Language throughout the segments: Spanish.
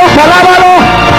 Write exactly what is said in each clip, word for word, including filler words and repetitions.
Dios, alábalo.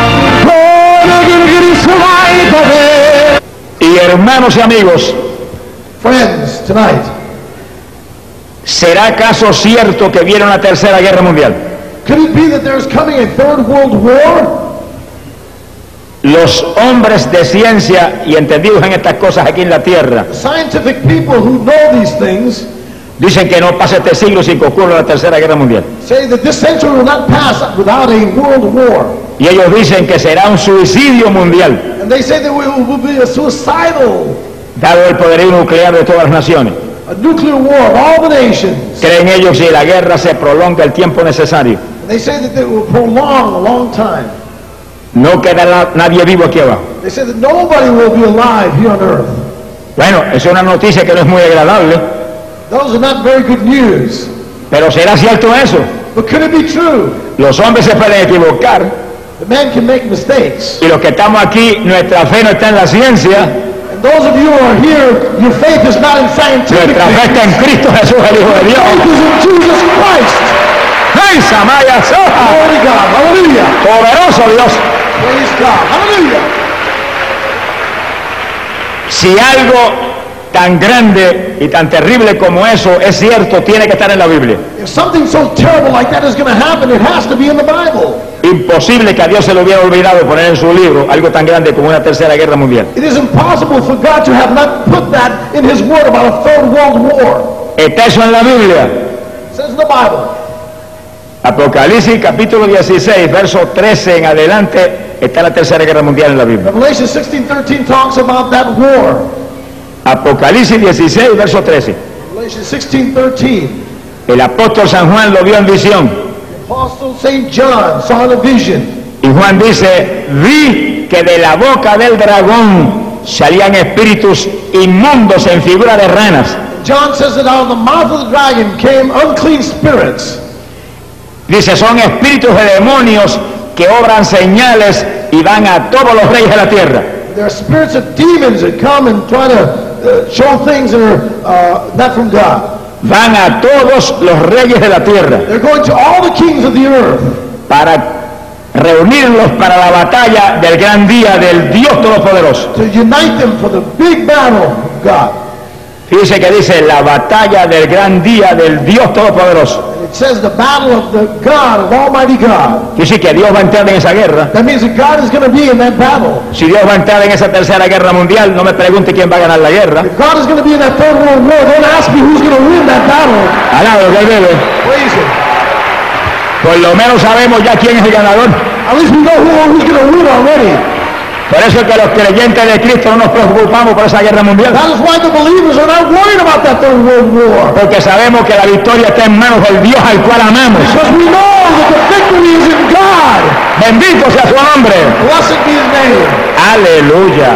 Y hermanos y amigos, Friends, tonight, ¿será acaso cierto que viene una tercera guerra mundial? could it be that there's coming a third world war? Los hombres de ciencia y entendidos en estas cosas aquí en la tierra Scientific people who know these things dicen que no pasa este siglo sin que ocurra la tercera guerra mundial. say that this century will not pass without a world war. Y ellos dicen que será un suicidio mundial, And they say that we will be a suicidal, dado el poderío nuclear de todas las naciones. a nuclear war of all the nations. Creen ellos que la guerra se prolonga el tiempo necesario. And they say that they will prolong a long time. No quedará nadie vivo aquí abajo. They say that nobody will be alive here on earth. Bueno, es una noticia que no es muy agradable, Those are not very good news. pero ¿será cierto eso? But could it be true? Los hombres se pueden equivocar The man can make mistakes. y los que estamos aquí, nuestra fe no está en la ciencia, And those of you who are here, your faith is not in scientific nuestra fe está en things. Cristo Jesús, el Hijo de Dios. Faith is in Jesus Christ. ¡Ay, Samaya Soja! Glory to God. Hallelujah. Poderoso Dios. Praise God. Hallelujah. Si algo tan grande y tan terrible como eso es cierto, tiene que estar en la Biblia. If something so terrible like that is going to happen, it has to be in the Bible. Imposible que a Dios se le hubiera olvidado poner en su libro algo tan grande como una tercera guerra mundial. It is impossible for God to have not put that in His Word about a third world war. Está eso en la Biblia. It says in the Bible. Apocalipsis capítulo dieciséis, verso trece en adelante, está la tercera guerra mundial en la Biblia. Revelation sixteen thirteen talks about that war. Apocalipsis dieciséis, verso trece. Revelation sixteen thirteen. El apóstol San Juan lo vio en visión. The Apostle Saint John saw in a vision. Y Juan dice, vi que de la boca del dragón salían espíritus inmundos en figura de ranas. John says that out of the mouth of the dragon came unclean spirits. Dice, son espíritus de demonios que obran señales y van a todos los reyes de la tierra. There are spirits of demons that come and try to uh, show things that are uh, not from God. Van a todos los reyes de la tierra They're going to all the kings of the earth para reunirlos para la batalla del gran día del Dios Todopoderoso. to unite them for the big battle of God. Fíjese que dice la batalla del gran día del Dios Todopoderoso. And it says the battle of the God, of Almighty God. Dice que Dios va a entrar en esa guerra. That means that God is going to be in that battle. Si Dios va a entrar en esa tercera guerra mundial, no me pregunte quién va a ganar la guerra. If God is going to be in that third world war, don't ask me who's going to win that battle. Alado que él bebe. Praise Him. Por lo menos sabemos ya quién es el ganador. At least we know who, who's going to win already. Por eso es que los creyentes de Cristo no nos preocupamos por esa guerra mundial. That is why the believers are not worried about that third world war. Porque sabemos que la victoria está en manos del Dios al cual amamos. Because we know that the victory is in God. Bendito sea su nombre. Blessed be His name. Aleluya.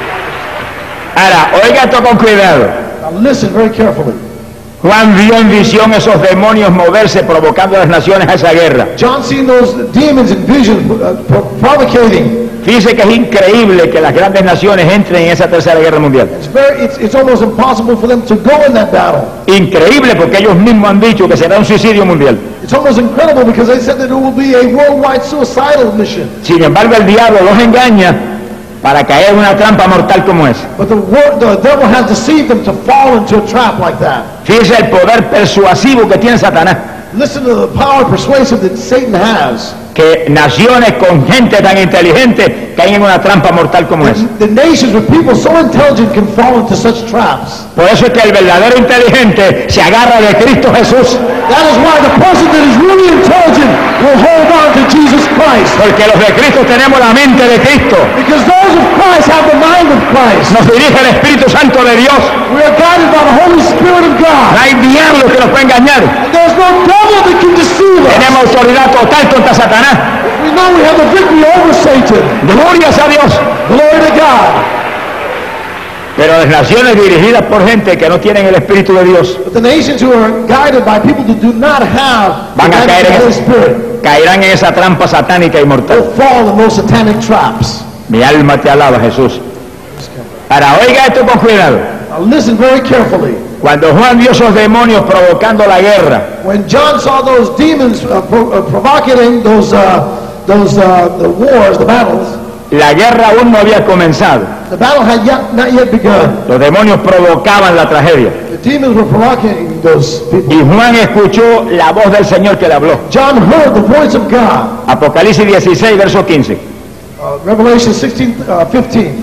Ahora, oiga esto con cuidado. Now listen very carefully. Juan vio en visión esos demonios moverse provocando a las naciones a esa guerra. John seen those demons in vision uh, pro- provocating. Fíjese que es increíble que las grandes naciones entren en esa tercera guerra mundial. It's very, it's, it's almost impossible for them to go in that battle. Increíble porque ellos mismos han dicho que será un suicidio mundial. It's almost incredible because they said that it will be a worldwide suicidal mission. Sin embargo, el diablo los engaña para caer en una trampa mortal como esa. But the, wor- the devil has deceived them to fall into a trap like that. Fíjese el poder persuasivo que tiene Satanás. Listen to the power persuasive that Satan has. Que naciones con gente tan inteligente caen en una trampa mortal como esa. The nations with people so intelligent can fall into such traps. Por eso es que el verdadero inteligente se agarra de Cristo Jesús. That is why the person that is really intelligent will hold on to Jesus Christ. Porque los de Cristo tenemos la mente de Cristo. Because those of Christ have the mind of Christ. Nos dirige el Espíritu Santo de Dios. We are guided by the Holy Spirit of No God. hay diablo que nos pueda engañar. And there's no devil that can deceive us. Tenemos autoridad total contra Satanás. We know we have the victory over Satan. Glorias a Dios. Glory to God. Pero las naciones dirigidas por gente que no tienen el Espíritu de Dios But the nations who are guided by people who do not have the van a guidance caer of the en Holy esa, Spirit caerán en esa trampa satánica y mortal. will fall in those satanic traps. Mi alma te alaba, Jesús. Ahora, oiga esto con cuidado. Now listen very carefully. Cuando Juan vio esos demonios provocando la guerra, When John saw those demons uh, pro- uh, provocating those uh, those uh, the wars, the battles, la guerra aún no había comenzado. the battle had yet, not yet begun. Los demonios provocaban la tragedia. The demons were provoking those people. Y Juan escuchó la voz del Señor que le habló. John heard the voice of God. Apocalipsis dieciséis, verso quince. Uh, Revelation sixteen, uh, fifteen,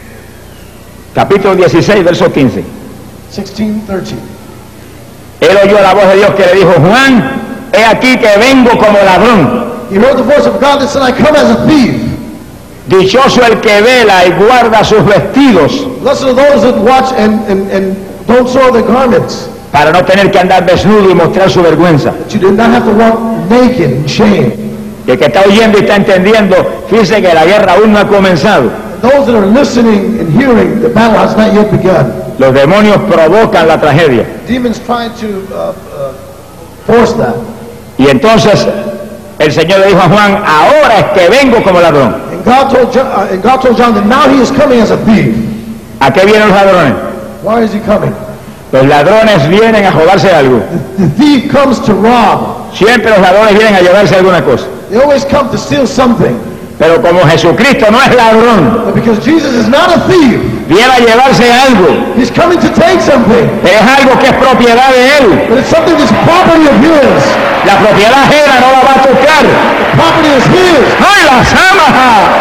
Capítulo dieciséis, verso quince. sixteen, thirteen. Él oyó la voz de Dios que le dijo, Juan, he aquí que vengo como ladrón. He heard the voice of God that said, I come as a thief. Dichoso el que vela y guarda sus vestidos, Blessed are those that watch and, and, and don't soil their garments, para no tener que andar desnudo y mostrar su vergüenza. that you do not have to walk naked in shame. Y el que está oyendo y está entendiendo, fíjese que la guerra aún no ha comenzado. Those that are listening and hearing, the battle has not yet begun. Los demonios provocan la tragedia. Demons try to uh, uh, force that. Y entonces el Señor le dijo a Juan, ahora es que vengo como ladrón. And God told John, uh, and God told John that now he is coming as a thief. ¿A qué vienen los ladrones? Why is he coming? Los ladrones vienen a robarse algo. The thief comes to rob. Siempre los ladrones vienen a llevarse alguna cosa. They always come to steal something. Pero como Jesucristo no es ladrón, But because Jesus is not a thief, viene a llevarse algo. he's coming to take something. Pero es algo que es propiedad de Él. But it's something that's property of his. La propiedad ajena no la va a tocar. The property is his. ¡Ay, las amas!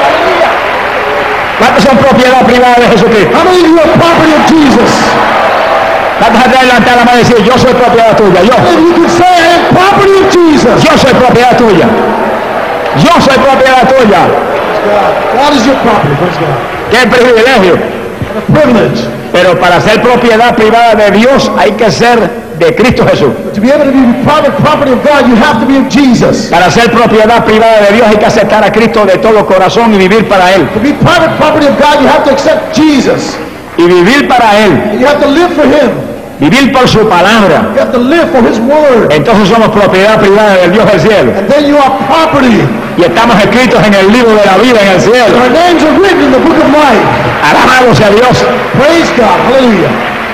¿Cuántos son propiedad privada de Jesucristo? How many of you are property of Jesus? ¿Cuántos han levantado la mano y decir, yo soy propiedad tuya? Yo, And you can say, I am property of Jesus. yo soy propiedad tuya. Yo soy propiedad tuya. Praise God. God is your property. Praise God. ¡Qué privilegio! What a privilege. Pero para ser propiedad privada de Dios hay que ser de Cristo Jesús. But to be able to be private property of God, you have to be of Jesus. Para ser propiedad privada de Dios hay que aceptar a Cristo de todo corazón y vivir para Él. To be private property of God, you have to accept Jesus. Y vivir para Él. And you have to live for him. Vivir por su palabra. You have to live for his word. Entonces somos propiedad privada del Dios del cielo. And then you are property. Y estamos escritos en el libro de la vida en el cielo. Our names are written in the book of life. Alabado sea Dios. Praise God. Hallelujah.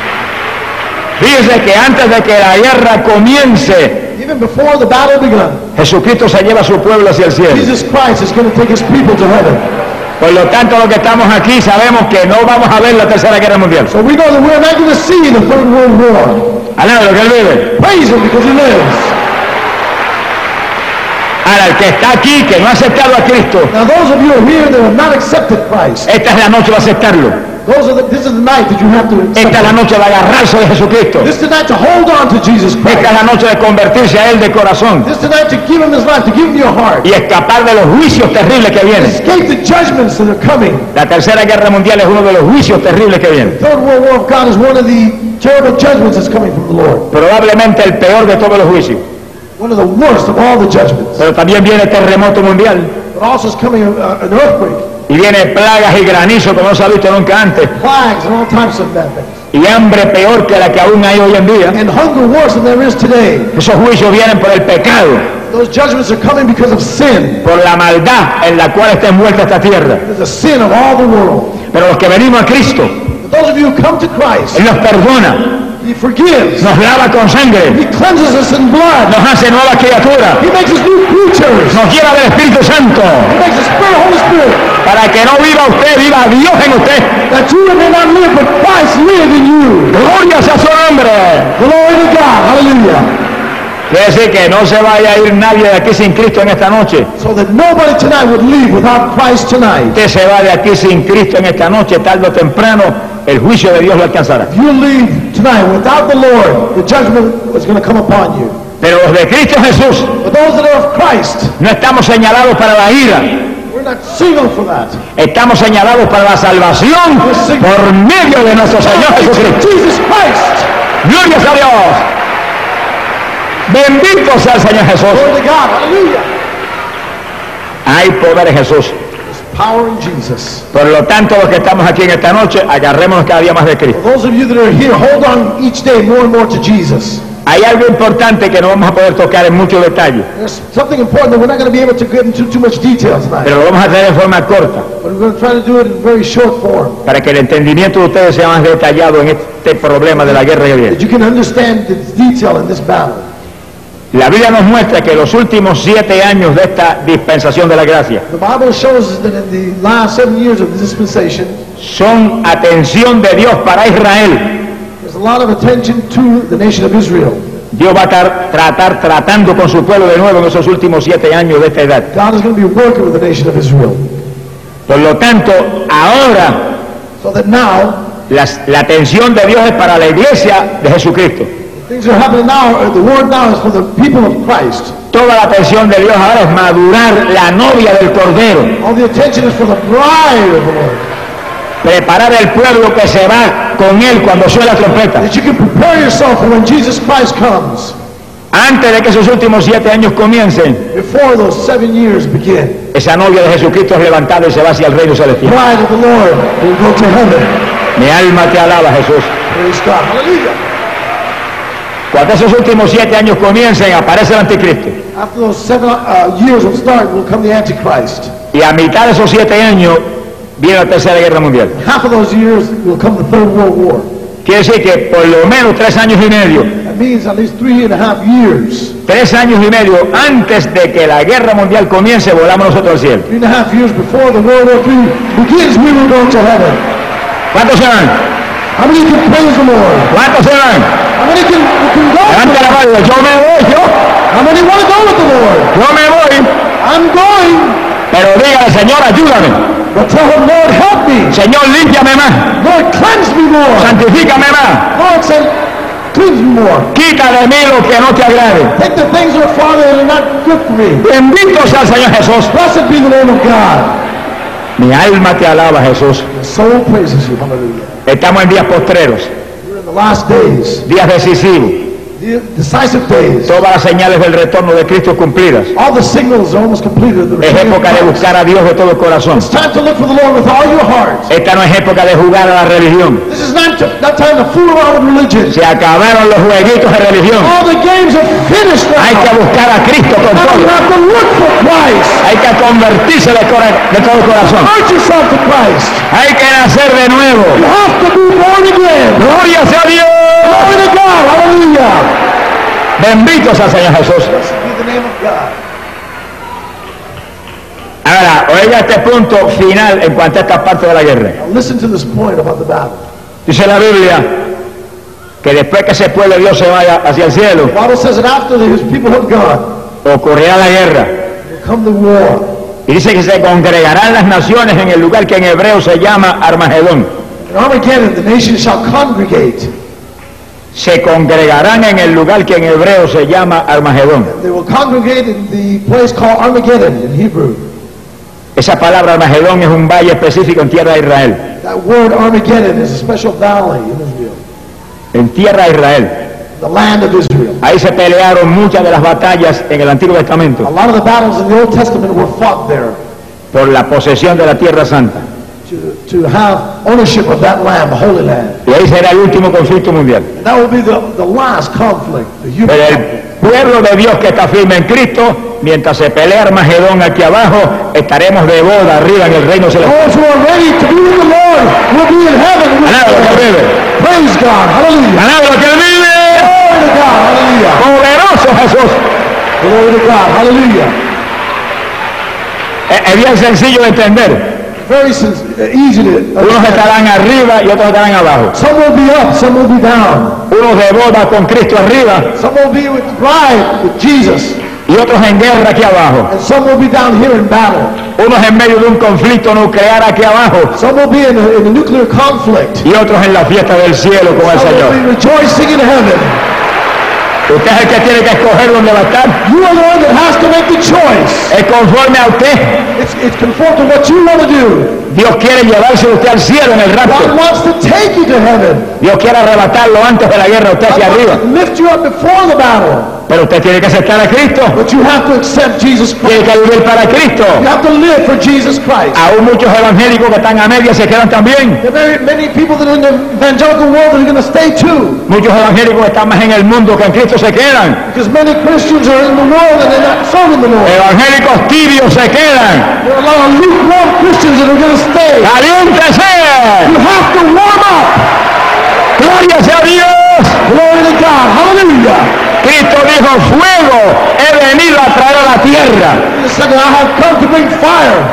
Fíjese que antes de que la guerra comience, Even before the battle begun, Jesucristo se lleva a su pueblo hacia el cielo. Jesus Christ is going to take his people to heaven. Por lo tanto, los que estamos aquí sabemos que no vamos a ver la tercera guerra mundial. So we know that we're not going to see the Third World War. Alabado lo que Él vive. Praise him because he lives. Ahora, el que está aquí, que no ha aceptado a Cristo, Now those of you who are here that have not accepted Christ, esta es la noche de aceptarlo. those are the, this is the night that you have to accept Esta es la him. noche de agarrarse de Jesucristo. This is the night to hold on to Jesus Esta es Christ. la noche de convertirse a Él de corazón This is the night to give him his life, to give him your heart. y escapar de los juicios terribles que vienen. Escape the judgments that are coming. La tercera guerra mundial es uno de los juicios terribles que vienen. The Third World War of God is one of the terrible judgments that's coming from the Lord. Probablemente el peor de todos los juicios. One of the worst of all the judgments. Pero también viene terremoto mundial But also is coming uh, an earthquake, y viene plagas y granizo como no se ha visto nunca antes plagues, and all types of bad things. y hambre peor que la que aún hay hoy en día. And hunger worse than there is today. Esos juicios vienen por el pecado, Those judgments are coming because of sin. por la maldad en la cual está envuelta esta tierra. There's a sin of all the world. Pero los que venimos a Cristo, But those of you who come to Christ, Él nos perdona, he forgives. nos lava con sangre, He cleanses us in blood. nos hace nuevas criaturas, He makes us new creatures. nos lleva del Espíritu Santo, He makes us Spirit, Holy Spirit. para que no viva usted, viva Dios en usted. That you may not live, but Christ live in you. Gloria sea su nombre. Glory to God. Hallelujah. Quiere decir que no se vaya a ir nadie de aquí sin Cristo en esta noche. So that nobody tonight would leave without Christ tonight. Usted se va de aquí sin Cristo en esta noche, tarde o temprano, el juicio de Dios lo alcanzará. If you leave tonight without the Lord, the judgment is going to come upon you. Pero los de Cristo Jesús But those that are of Christ, no estamos señalados para la ira, we're not signaled for that. estamos señalados para la salvación por medio de nuestro Señor Jesucristo. Jesus Christ. Gloria a Dios. Bendito sea el Señor Jesús. Glory to God. Hallelujah. Hay poder en Jesús. There's power in Jesus. Por lo tanto, los que estamos aquí en esta noche, agarrémonos cada día más de Cristo. For those of you that are here, hold on each day more and more to Jesus. Hay algo importante que no vamos a poder tocar en mucho detalle, There's something important that we're not going to be able to get into too much detail tonight. pero lo vamos a hacer en forma corta, But we're going to try to do it in very short form. para que el entendimiento de ustedes sea más detallado en este problema de la guerra que That viene. you can understand the detail in this battle. La Biblia nos muestra que los últimos siete años de esta dispensación de la gracia The Bible shows us that in the last seven years of the dispensation, son atención de Dios para Israel. there's a lot of attention to the nation of Israel. Dios va a tar- tratar tratando con su pueblo de nuevo en esos últimos siete años de esta edad. God is going to be working with the nation of Israel. Por lo tanto, ahora So that now, las- la atención de Dios es para la iglesia de Jesucristo. things are happening now, uh, the word now is for the people of Christ. Toda la atención de Dios ahora es madurar la novia del Cordero, All the attention is for the bride of the Lord. preparar el pueblo que se va con él cuando suene la trompeta. That you can prepare yourself for when Jesus Christ comes. Antes de que esos últimos siete años comiencen, Before those seven years begin. esa novia de Jesucristo es levantada y se va hacia el reino celestial. Bride of the Lord will go to heaven. Mi alma te alaba, Jesús. Praise God. Hallelujah. Cuando esos últimos siete años comiencen, aparece el anticristo. After those seven uh, years will start, will come the Antichrist. Y a mitad de esos siete años viene la tercera guerra mundial. Half of those years will come the Third World War. Quiere decir que por lo menos tres años y medio, That means at least three and a half years. tres años y medio antes de que la guerra mundial comience, volamos nosotros al cielo. Three and a half years before the World War Three begins, we will go to heaven. ¿Cuántos se van? How many can praise the Lord? ¿Cuántos se van? How many can, can go? Levante la mano, yo me voy, yo, How many want to go with the Lord? yo me voy. I'm going. Pero dígale, Señor, ayúdame. But tell him, Lord, help me. Señor, límpiame más. Lord, cleanse me more. Santifícame más. Lord, say, cleanse me more. Quita de mí lo que no te agrade. Take the things that are Father that are not good for me. Bendito sea el Señor Jesús. Blessed be the name of God. Mi alma te alaba, Jesús. The soul praises you. Hallelujah. Estamos en días postreros, We're in the last days, días decisivos. the decisive days. Todas las señales del retorno de Cristo cumplidas. All the signals are almost completed. The Es return of época de Christ. buscar a Dios de todo el corazón. It's time to look for the Lord with all your heart. Esta no es época de jugar a la religión. This is not, to, not time to fool around with religion. Se acabaron los jueguitos de religión. All the games are finished now. Hay que buscar a Cristo con Now you todo. have to look for Christ. Hay que convertirse de, cora- de todo el corazón. Convert yourself to Christ. Hay que nacer de nuevo. You have to be born again. Gloria sea a Dios. Glory to God. Hallelujah. Bendito sea el Señor Jesús. Blessed be the name of God. Ahora, oiga este punto final en cuanto a esta parte de la guerra. Now listen to this point about the battle. Dice la Biblia que después que ese pueblo de Dios se vaya hacia el cielo, The Bible says that after his people have gone, ocurrirá la guerra. will come the war. Y dice que se congregarán las naciones en el lugar que en hebreo se llama Armagedón. In Armageddon, the nations shall congregate. Se congregarán en el lugar que en hebreo se llama Armagedón. They will congregate in the place called Armageddon in Hebrew. Esa palabra Armagedón es un valle específico en tierra de Israel. That word Armageddon is a special valley in Israel, En tierra de Israel. the land of Israel. Ahí se pelearon muchas de las batallas en el Antiguo A Testamento lot of the battles in the Old Testament were fought there por la posesión de la tierra santa. to, to have ownership of that land, the Holy Land. Y ahí será el último conflicto mundial. And that will be the, the last conflict, the human Pero el conflict. pueblo de Dios que está firme en Cristo, mientras se pelea Armagedón aquí abajo, estaremos de boda arriba en el reino celestial. Those who are ready to be with the Lord will be in heaven with Alaba lo que the Lord. vive. Praise God. Hallelujah. Alaba lo que vive. Glory to God. Hallelujah. Poderoso Jesús. Glory to God. Hallelujah. Es, es bien sencillo de entender. Very sen- uh, easy to Unos understand. estarán arriba y otros estarán abajo. Some will be up, some will be down. Unos de boda con Cristo arriba Some will be with the bride, with Jesus. y otros en guerra aquí abajo. And some will be down here in battle. Unos en medio de un conflicto nuclear aquí abajo Some will be in a, in a nuclear conflict. y otros en la fiesta del cielo con el Some will Señor. be rejoicing in heaven. Usted es el que tiene que escoger dónde va a estar. You are the one that has to make the choice. Es conforme a usted. It's, it's conformed to what you want to do. Dios quiere llevarse a usted al cielo en el God rapto. wants to take you to heaven. Dios quiere arrebatarlo antes de la guerra a usted God hacia wants arriba. to lift you up before the battle. Pero usted tiene que aceptar a Cristo. But you have to accept Jesus Tiene Christ. que vivir para Cristo. You have to live for Jesus Christ. Aún muchos evangélicos que están a media se quedan también. There are very many people that are in the evangelical world that are going to stay too. Muchos evangélicos que están más en el mundo que en Cristo se quedan. Because many Christians are in the world and they're not serving the Lord. Evangélicos tibios se quedan. There are a lot of lukewarm Christians that are going to stay. ¡Caliéntese! You have to warm up. ¡Gloria sea a Dios! Dios! Glory to God. Hallelujah. Cristo dijo, fuego he venido a traer a la tierra. He said, I have come to bring fire.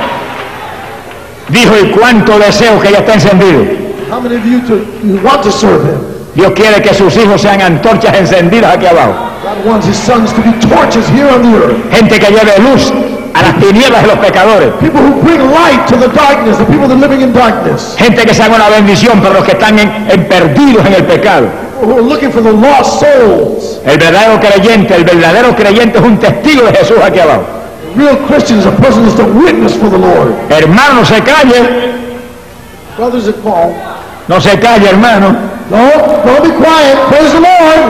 Dijo, y cuánto deseo que ya está encendido. How many of you, to, you want to serve him? Dios quiere que sus hijos sean antorchas encendidas aquí abajo. God wants his sons to be torches here on the earth. Gente que lleve luz a las tinieblas de los pecadores. People who bring light to the darkness, the people that are living in darkness. Gente que sea una bendición para los que están en, en perdidos en el pecado. Who are looking for the lost souls. El verdadero creyente, el verdadero creyente es un testigo de Jesús aquí abajo. The real Christian is a person who's a witness for the Lord. Hermano, se calle. Brothers at Paul. No se calle, hermano. No, don't be quiet. Praise the Lord.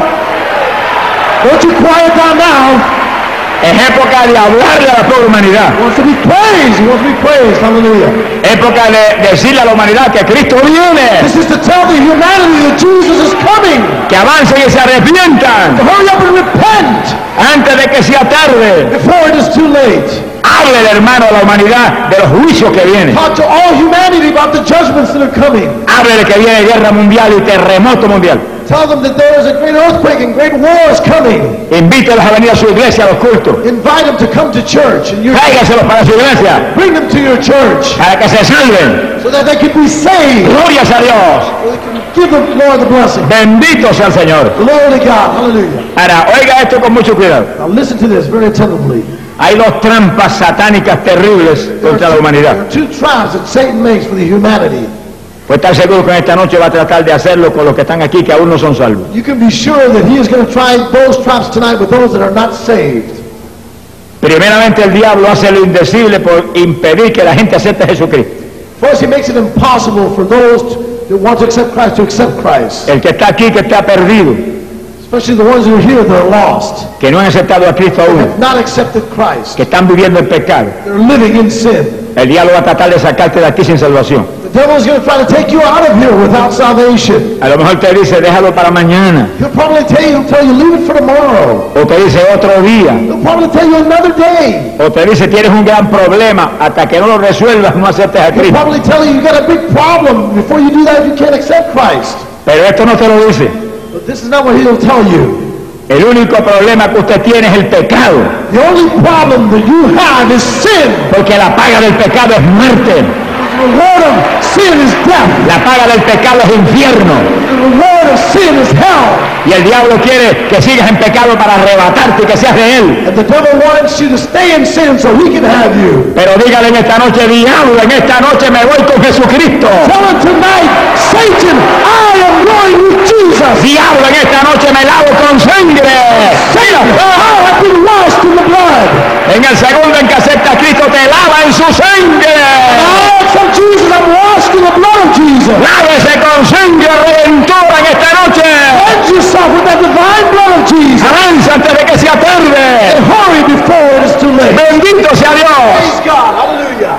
Don't you quiet down now. Es época de hablarle a la pobre humanidad. He wants to be praised. He wants to be praised. Hallelujah. Época de decirle a la humanidad que Cristo viene. This is to tell the humanity that Jesus is coming. Que avancen y se arrepientan. To hurry up and repent antes de que sea tarde. before it is too late. Hable, hermano, a la humanidad de los juicios que vienen. Talk to all humanity about the judgments that are coming. Hable de que viene guerra mundial y terremoto mundial. Tell them that there is a great earthquake and great wars coming. Invítelos a venir a su iglesia, a los cultos. Invite them to come to church. And your Tráigaselos para su iglesia. Bring them to your church. Para que se salven. So that they can be saved. Glorias a Dios. So they can give the Lord the blessing. Bendito sea el Señor. Glory to God. Hallelujah. Ahora, oiga esto con mucho cuidado. Now listen to this very attentively. Hay dos trampas satánicas terribles contra la humanidad. There are two traps that Satan makes for the humanity. Pues estar seguro que en esta noche va a tratar de hacerlo con los que están aquí que aún no son salvos. You can be sure that he is going to try those traps tonight with those that are not saved. Primeramente el diablo hace lo indecible por impedir que la gente acepte a Jesucristo. First, he makes it impossible for those that want to accept Christ to accept Christ. El que está aquí, que está perdido, Especially the ones who are here that are lost. que no han aceptado a Cristo They aún, have not accepted Christ. que están viviendo en pecado. They're living in sin. El diablo va a tratar de sacarte de aquí sin salvación. The devil is going to try to take you out of here without salvation. A lo mejor te dice, déjalo para mañana. He'll probably tell you, he'll tell you, leave it for tomorrow. O te dice otro día. He'll probably tell you another day. O te dice, tienes un gran problema. Hasta que no lo resuelvas, no aceptes a He'll Cristo. probably tell you, you got a big problem. Before you do that, you can't accept Christ. Pero esto no te lo dice. But this is not what he'll tell you. El único problema que usted tiene es el pecado. The only problem that you have is sin. Porque la paga del pecado es muerte. The reward of sin is death. La paga del pecado es infierno. The reward of sin is hell. Y el diablo quiere que sigas en pecado para arrebatarte y que seas de él. And the devil wants you to stay in sin so he can have you. Pero dígale en esta noche, diablo, en esta noche me voy con Jesucristo. Tell him tonight, Satan, I am going with Jesus. Diablo, en esta noche me lavo con sangre. Satan, I have been washed in the blood. En el segundo en que acepta a Cristo te lava en su sangre. I accept Jesus, I'm washed in the blood of Jesus. Lávese con sangre redentora en esta noche. Cleanse yourself with the divine blood of Jesus. Avanza antes de que sea tarde. And hurry before it is too late. Bendito sea Dios. Praise God, hallelujah.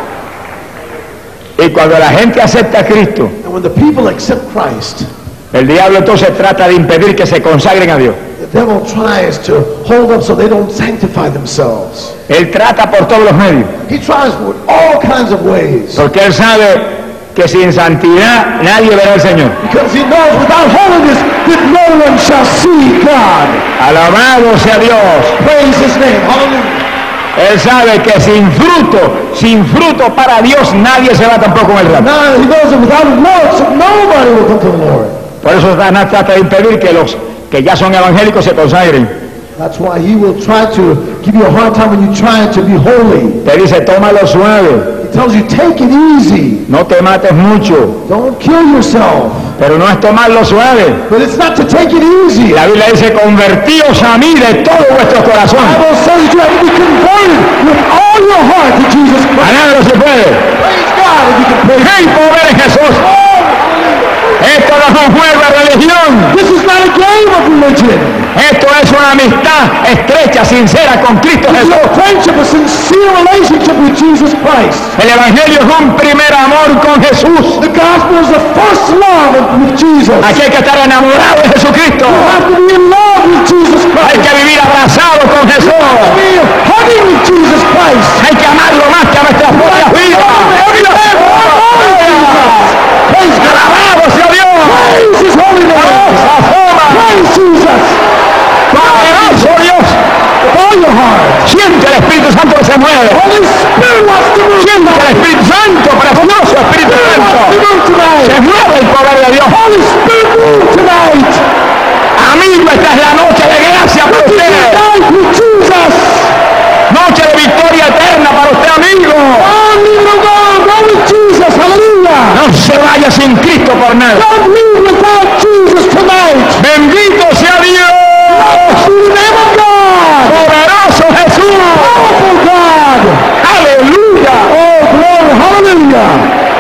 Y cuando la gente acepta a Cristo, And when the people accept Christ, el diablo entonces trata de impedir que se consagren a Dios. the devil tries to hold them so they don't sanctify themselves. Él trata por todos los medios, He tries with all kinds of ways. porque él sabe que sin santidad nadie verá al Señor. Because he knows without holiness that no one shall see God. Alabado sea Dios. Praise his name. Hallelujah. Él sabe que sin fruto, sin fruto para Dios nadie se va tampoco en el rato. Now he knows that without works nobody will come to the Lord. Por eso Satanás trata de impedir que los que ya son evangélicos se consagren. That's why he will try to give you a hard time when you try to be holy. Te dice, tómalo suave, He tells you, take it easy. no te mates mucho. Don't kill yourself. Pero no es tomarlo suave. But it's not to take it easy. La Biblia dice, convertíos a mí de todo vuestro corazón. The Bible says that you have to be converted with all your heart to Jesus Christ. Alabado se puede. Praise God if you can praise ¡Hey, poder en Jesús! Esto no es un juego de religión. This is not a game of religion. Esto es una amistad estrecha, sincera con Cristo This is Jesús. a friendship, a sincere relationship with Jesus Christ. El Evangelio es un primer amor con Jesús. The gospel is the first love with Jesus. Aquí hay que estar enamorado de Jesucristo. You have to be in love with Jesus Hay Christ. que vivir abrazado con Jesús. Be hugging with Jesus Christ. Hay que amarlo más que a nuestras propias vidas. Praise God. Alabado sea Dios. Praise his holy name. Esa forma. Siente el Espíritu Santo que se mueve. Holy Spirit wants to move Siente el tonight. Espíritu Santo, precioso Espíritu Spirit wants to Santo. move tonight. Se mueve el poder de Dios. Holy Spirit move tonight. Amigo, esta es la noche de gracia para This is usted. the night with Jesus. Noche de victoria eterna para usted, amigo. Oh, leave it alone. Go with Jesus. Hallelujah. No se vaya sin Cristo por nada. Don't leave without Jesus tonight. Bendito sea Dios. In the name of God. Poderoso Jesús. Powerful God. Aleluya. Oh, glory. Hallelujah.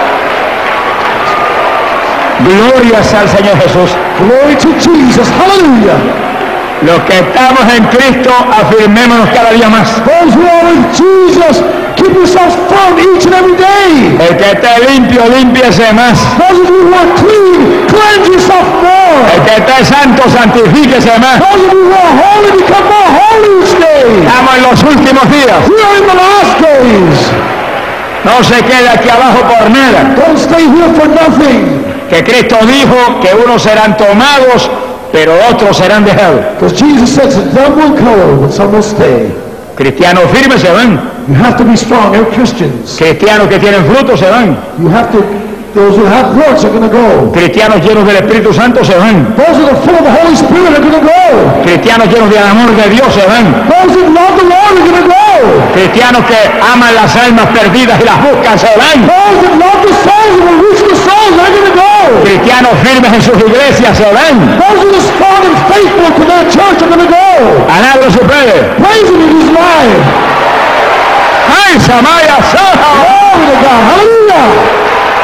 Gloria al Señor Jesús. Glory to Jesus. Hallelujah. Los que estamos en Cristo, afirmémonos cada día más. Those who are with Jesus, keep yourselves firm each and every day. El que esté limpio, límpiese más. Those of you who are clean, cleanse yourself more. El que esté santo, santifíquese más. Those of you who are holy, become more holy each day. Estamos en los últimos días. We are in the last days. No se quede aquí abajo por nada. Don't stay here for nothing. Que Cristo dijo que unos serán tomados, pero otros serán dejados. Because Jesus says that some will go, but some will stay. Cristianos firmes se van. You have to be strong. You're Christians. Cristianos que tienen frutos se van. You have to, those who have works are going to go. Cristianos llenos del Espíritu Santo se van. Those who are full of the Holy Spirit are going to go. Cristianos llenos del amor de Dios se van. Those who love the Lord are going to go. Cristianos que aman las almas perdidas y las buscan se van. Those that love the souls and will reach the souls are going to go. Cristianos firmes en sus iglesias se van. Those who are strong and faithful to their church are going to go. Alabro su Padre. Praise Him in His life. ¡Ay, Samaya, Saja! Glory to God. Hallelujah.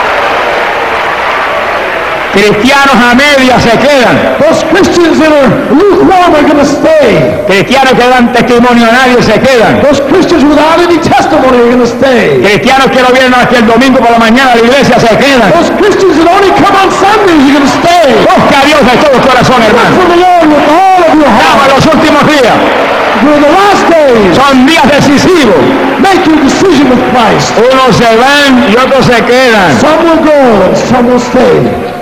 Cristianos a medias se quedan. Those Christians that are lukewarm are going to stay. Cristianos que dan testimonio a nadie se quedan. Those Christians without any testimony are going to stay. Cristianos que no vienen hasta el domingo por la mañana a la iglesia se quedan. Those Christians that only come on Sundays are going to stay. Busca a Dios de todo corazón, Look hermano. for the Lord with all of your Estamos en heart. los últimos días. We're in the last days. Son días decisivos. Make your decision with Christ. Unos se van y otros se quedan. Some will go and some will stay.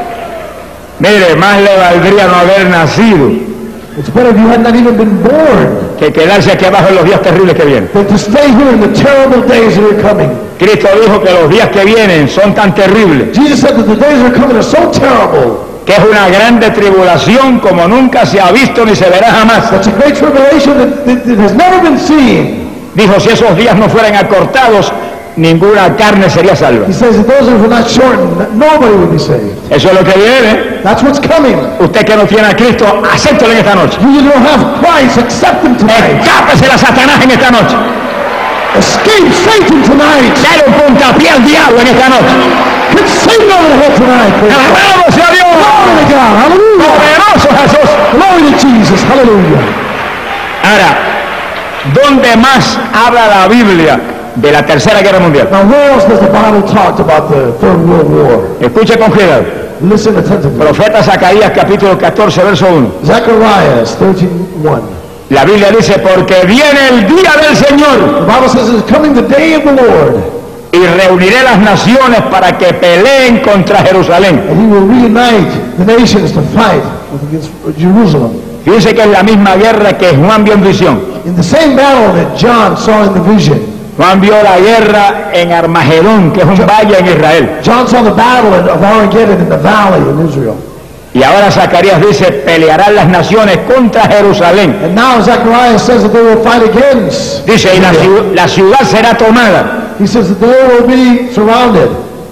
Mire, más le valdría no haber nacido It's better if you had not even been born que quedarse aquí abajo en los días terribles que vienen. than to stay here in the terrible days that are coming. Cristo dijo que los días que vienen son tan terribles Jesus said that the days that are coming are so terrible. que es una grande tribulación como nunca se ha visto ni se verá jamás. That's a great tribulation that, that, that has never been seen. Dijo, si esos días no fueran acortados, ninguna carne sería salva. He says that those that were not shortened, nobody would be saved. Eso es lo que viene. That's what's coming. Usted que no tiene a Cristo, acéptelo en esta noche. You don't have Christ, accept Him tonight. Escápese a Satanás en esta noche. Escape Satan tonight. Dale un puntapié al diablo en esta noche. Get Satan over the head tonight. Praise God. ¡Alabado sea Dios! Glory to God. Hallelujah. ¡Poderoso Jesús! Glory to Jesus. Hallelujah. Ahora, ¿dónde más habla la Biblia de la Tercera Guerra Mundial? Now, where else does the Bible talk about the Third World War? Escuche con cuidado. Listen attentively. Profeta Zacarías capítulo catorce, verso uno. Zechariah thirteen one. La Biblia dice, porque viene el día del Señor The Bible says it's coming the day of the Lord, y reuniré las naciones para que peleen contra Jerusalén. and He will reunite the nations to fight against Jerusalem. Fíjense que es la misma guerra que Juan vio en visión. In the same battle that John saw in the vision, Juan vio la guerra en Armagedón, que es un valle en Israel. John saw the battle of Armageddon in the valley in Israel. Y ahora Zacarías dice, pelearán las naciones contra Jerusalén. And now Zechariah says that they will fight against. Dice, y la, ciu- la ciudad será tomada, He says that they will be surrounded.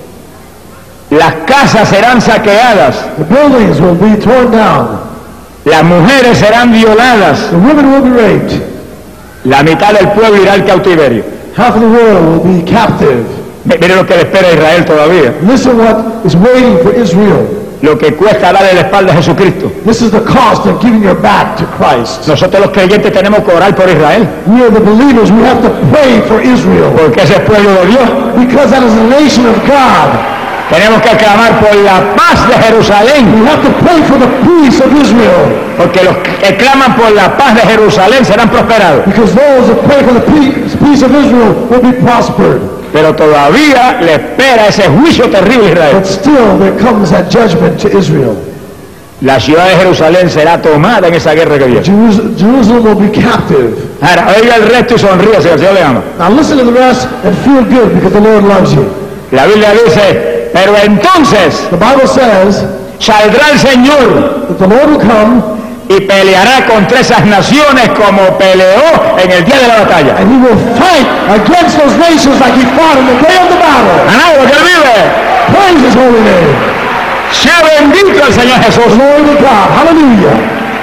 las casas serán saqueadas, The buildings will be torn down. las mujeres serán violadas, The women will be raped. la mitad del pueblo irá al cautiverio. Half of the world will be captive. Mi- Mire lo que le espera a Israel todavía, Listen what is waiting for Israel. lo que cuesta darle la espalda a Jesucristo. This is the cost of giving your back to Christ. Nosotros los creyentes tenemos que orar por Israel, We are the believers. We have to pray for Israel porque ese es pueblo de Dios. because that is the nation of God. Tenemos que clamar por la paz de Jerusalén, We have to pray for the peace of Israel porque los que claman por la paz de Jerusalén serán prosperados. because those that pray for the peace, peace of Israel will be prospered. Pero todavía le espera ese juicio terrible a Israel. But still there comes that judgment to Israel. La ciudad de Jerusalén será tomada en esa guerra que viene. Jerus- Jerusalem will be captive. Ahora, oiga el resto y sonríe si el Señor le ama. Now listen to the rest and feel good because the Lord loves you. La Biblia dice, pero entonces The Bible says saldrá el Señor that the Lord will come y peleará contra esas naciones como peleó en el día de la batalla. and he will fight against those nations like he fought in the day of the battle. Ganado que él vive. Praise his holy name. Sea bendito el Señor Jesús. Glory to God. Hallelujah.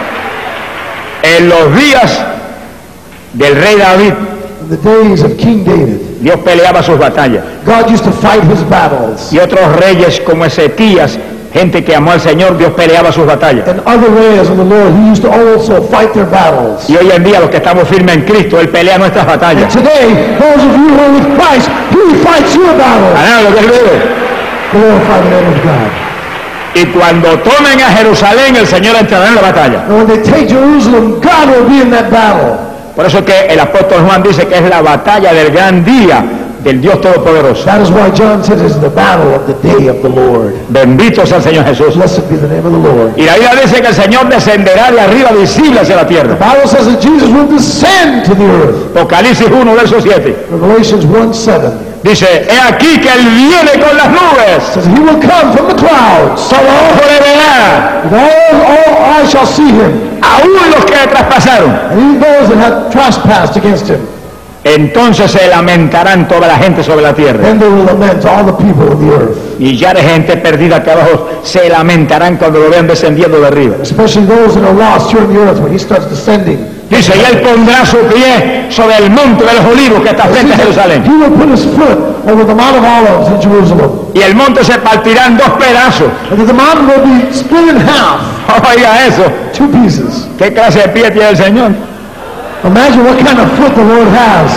En los días del rey David, In the days of King David, Dios peleaba sus batallas. God used to fight his battles. Y otros reyes como Ezequías, gente que amó al Señor, Dios peleaba sus batallas. And other ways of the Lord, he used to also fight their battles. Y hoy en día los que estamos firmes en Cristo, Él pelea nuestras batallas. Today, those of you who are with Christ, he fights your battles. Ganado que él vive. Glorify the name of God. Y cuando tomen a Jerusalén, el Señor entrará en la batalla. And when they take Jerusalem, God will be in that battle. Por eso que el apóstol Juan dice que es la batalla del gran día del Dios Todopoderoso. That is why John says it's the battle of the day of the Lord. Bendito sea el Señor Jesús. Blessed be the name of the Lord. Y la Biblia dice que el Señor descenderá de arriba visible hacia la tierra. The Bible says that Jesus will descend to the earth. Apocalipsis uno, verso siete. Revelations one seven Dice, he aquí que Él viene con las nubes. says he will come from the clouds. Todo ojo le verá, And all, all eyes shall see him. aún los que le traspasaron. And even those that have trespassed against him. Entonces se lamentarán toda la gente sobre la tierra. Then they will lament all the people of the earth. Y ya de gente perdida acá abajo se lamentarán cuando lo vean descendiendo de arriba. Especially those that are lost here on the earth when he starts descending. Dice, y Él pondrá su pie sobre el monte de los olivos que está frente a Jerusalén. He will put his foot over the Mount of Olives in Jerusalem. Y el monte se partirá en dos pedazos. And the mountain will be split in half, Oiga eso. two pieces. ¿Qué clase de pie tiene el Señor? Imagine what kind of foot the Lord has.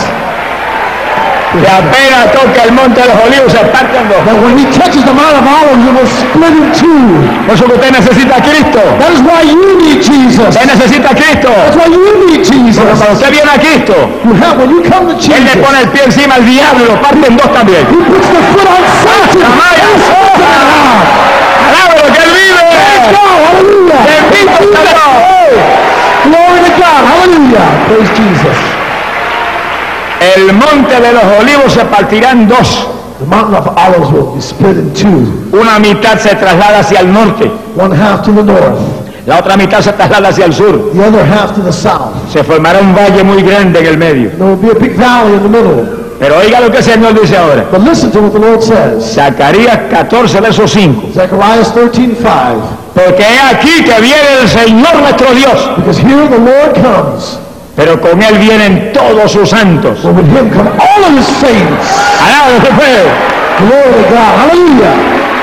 Que apenas toca el monte de los olivos se parte en dos. That when he touches the Mount of Olives, it will split in two. Por eso que usted necesita a Cristo. That is why you need Jesus. Usted necesita a Cristo. That's why you need Jesus. Pero cuando usted viene a Cristo, You have, when you come to Él le Jesus, pone el pie encima al diablo y lo parte en dos también. he puts the foot on Satan. Amaya. and splits it in half. ¡Alaba lo que Él vive! Praise God. Hallelujah. ¡Bendito sea Dios! Glory to God. Hallelujah. Praise Jesus. El monte de los olivos se partirá en dos. The mountain of olives will be split in two. Una mitad se traslada hacia el norte, One half to the north, la otra mitad se traslada hacia el sur. the other half to the south. Se formará un valle muy grande en el medio. There will be a big valley in the middle. Pero oiga lo que el Señor dice ahora. But listen to what the Lord says. Zacarías catorce, verso cinco. Zechariah thirteen five. Porque he aquí que viene el Señor nuestro Dios, Because here the Lord comes, pero con Él vienen todos sus santos. but with him come all of his saints. Alaba lo que fue. Glory to God. Hallelujah.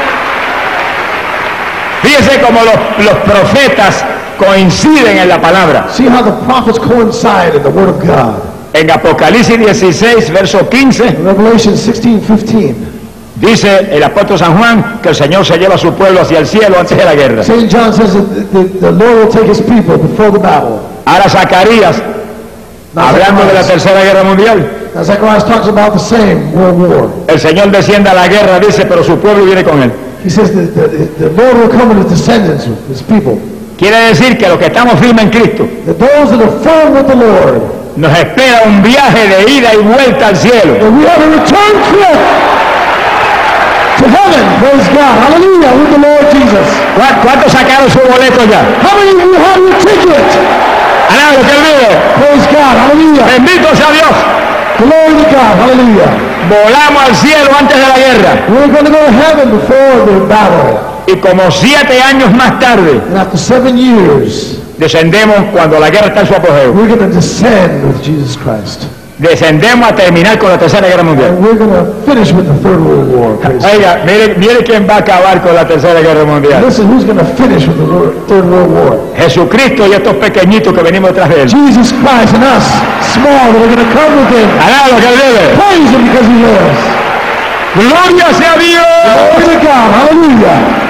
Fíjese cómo los, los profetas coinciden en la palabra. See how the prophets coincide in the Word of God. En Apocalipsis dieciséis, verso quince, In Revelation sixteen fifteen, dice el apóstol San Juan que el Señor se lleva a su pueblo hacia el cielo antes de la guerra. Saint John says that the, the, the Lord will take his people before the battle. Ahora Zacarías, Now hablando de la Zechariah, tercera guerra mundial, now Zechariah talks about the same World War. el Señor desciende a la guerra, dice, pero su pueblo viene con Él. He says that the, the Lord will come with his descendants, with his people. Quiere decir que los que estamos firmes en Cristo, That those that are firm with the Lord, nos espera un viaje de ida y vuelta al cielo. that we have a return trip to heaven, praise God, hallelujah, with the Lord Jesus. ¿Cuá- ¿Cuántos sacaron su boleto ya? How many of you have your ticket? Alaba lo que Él vive. Praise God, hallelujah. Bendito sea Dios. Glory to God, hallelujah. Volamos al cielo antes de la guerra. We're going to go to heaven before the battle. Y como siete años más tarde, And after seven years, descendemos cuando la guerra está en su apogeo. we're going to descend with Jesus Christ. Descendemos a terminar con la tercera guerra mundial. And we're going to finish with the Third World War. Praise God. Oiga, mire, mire quién va a acabar con la tercera guerra mundial. Listen, who's going to finish with the Lord- Third World War? Jesucristo y estos pequeñitos que venimos detrás de Él. Jesus Christ and us, small, that are going to come with him. Alaba lo que Él vive. Praise him because he lives. Gloria sea Dios. Glory to God, hallelujah.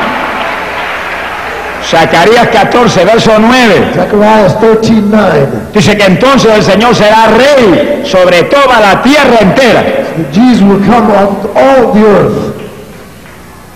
Zacarías catorce, verso nueve. Zechariah thirteen nine. Dice que entonces el Señor será rey sobre toda la tierra entera. That Jesus will come on all the earth.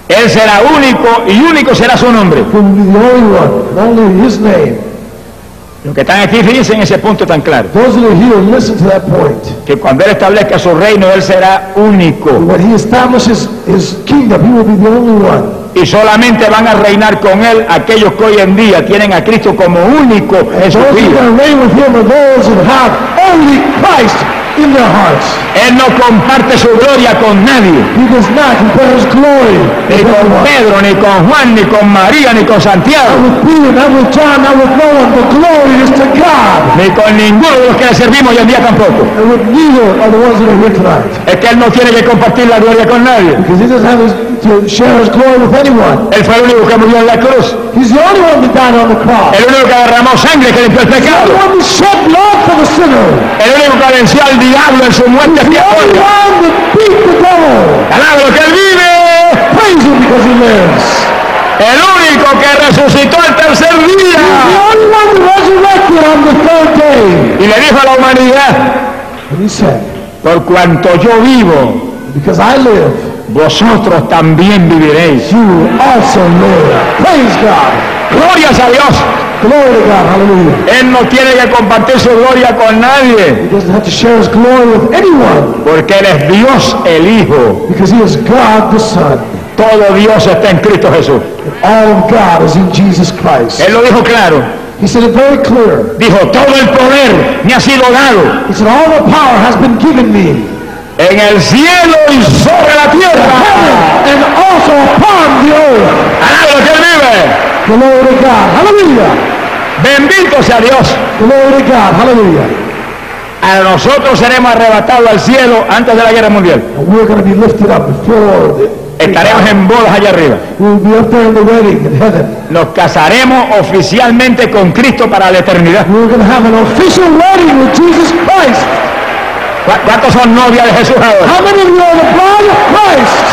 Él será único y único será su nombre. He will be the only one, and only His name. Los que están aquí, fíjense en ese punto tan claro. Those that are here, listen to that point. Que cuando Él establezca su reino, Él será único. When He establishes His kingdom, He will be the only one. Y solamente van a reinar con Él aquellos que hoy en día tienen a Cristo como único en su Those who vida. can reign with Him are those that have only Christ in their hearts. Él no comparte su gloria con nadie. He does not compare His glory Ni with con anyone. Pedro, ni con Juan, ni con María, ni con Not Santiago. with Peter, not with John, not with no one. The glory is to God. Ni con ninguno de los que le servimos hoy en día tampoco. And with neither are the ones that are here tonight. Es que Él no tiene que compartir la gloria con nadie. Because He doesn't have his, to share His glory with anyone. Él fue el único que murió en la cruz. He's the only one that died on the cross. El único que derramó sangre que limpió el The pecado. only one that shed blood for the sinner. El único que venció al diablo en su muerte The only expiatoria. one that beat the devil. Alaba lo que Él vive. Praise Him because He lives. El único que resucitó el tercer He's día. the only one that resurrected on the third day. Y le dijo a la humanidad, And He said, por cuanto yo vivo, because I live, vosotros también viviréis. you will also live. Praise God. Glorias a Dios. Glory to God. Hallelujah. Él no tiene que compartir su gloria con nadie, He doesn't have to share His glory with anyone porque Él es Dios el Hijo. because He is God the Son. Todo Dios está en Cristo Jesús. All of God is in Jesus Christ. Él lo dijo claro. He said it very clear. Dijo, todo el poder me ha sido dado He said, all the power has been given me en el cielo y sobre la in tierra. heaven and also upon the earth. Alaba lo que Él vive. Glory to God. Hallelujah. Bendito sea Dios. Glory to God. Hallelujah. A nosotros seremos arrebatados al cielo antes de la guerra mundial. And we're going to be lifted up before the, Estaremos en bodas allá arriba. we'll be up there in the wedding in heaven. Nos casaremos oficialmente con Cristo para la eternidad. We're going to have an official wedding with Jesus Christ. ¿Cu- ¿Cuántos son novias de Jesús ahora? How many of you are the bride of Christ?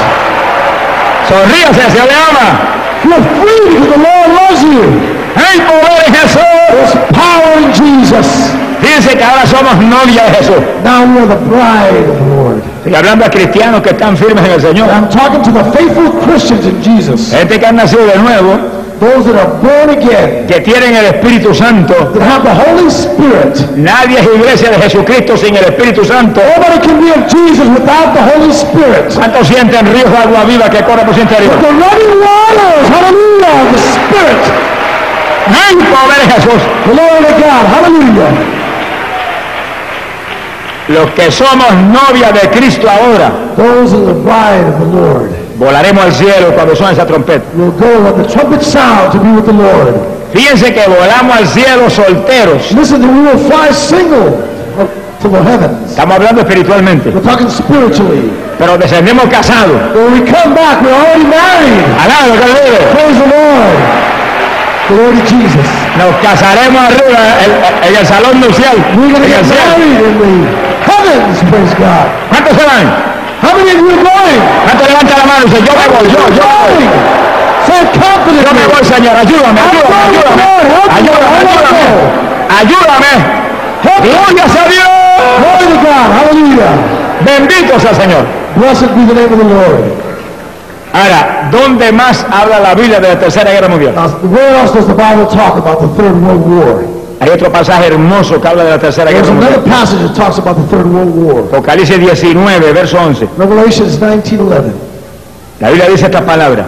Sonríase, se le ama. You're free because the Lord loves you. Hay poder en Jesús. There's power in Jesus. Fíjense que ahora somos novias de Jesús. Now we are the bride of the Lord. Estoy hablando a cristianos que están firmes en el Señor. And I'm talking to the faithful Christians in Jesus. Gente que han nacido de nuevo, Those that are born again, que tienen el Espíritu Santo. that have the Holy Spirit. Nadie es iglesia de Jesucristo sin el Espíritu Santo. Nobody can be of Jesus without the Holy Spirit. ¿Cuántos sienten ríos de agua viva que corren por su interior? The running waters, hallelujah, the Spirit. Hay poder en Jesús. Glory to God, hallelujah. Los que somos novias de Cristo ahora, Those are the bride of the Lord. volaremos al cielo cuando suene esa trompeta. Will go when the trumpet sound to be with the Lord. Fíjense que volamos al cielo solteros. Listen, we will fly single to the heavens. Estamos hablando espiritualmente. We're talking spiritually. Pero descendemos casados. When we come back, we're already married. Alaba lo que Él vive. Praise the Lord. Glory to Jesus. Nos casaremos arriba en, en el salón nupcial. We're going to En el get cielo. married in the heavens, praise God. ¿Cuántos se van? How many of you are going? ¿Cuántos levantan la mano y dicen, yo me voy, yo, yo, me voy? Say confidently. Yo me voy, Señor, ayúdame, ayúdame, ayúdame, ayúdame, ayúdame, ayúdame. Glorias a Dios. Glory to God. Hallelujah. Bendito sea el Señor. Blessed be the name of the Lord. Ahora, ¿dónde más habla la Biblia de la Tercera Guerra Mundial? Now, where else does the Bible talk about the Third World War? Hay otro pasaje hermoso que habla de la Tercera There's Guerra another Mundial. passage that talks about the Third World War. Apocalipsis diecinueve, verso once. Revelations nineteen eleven. La Biblia dice esta palabra.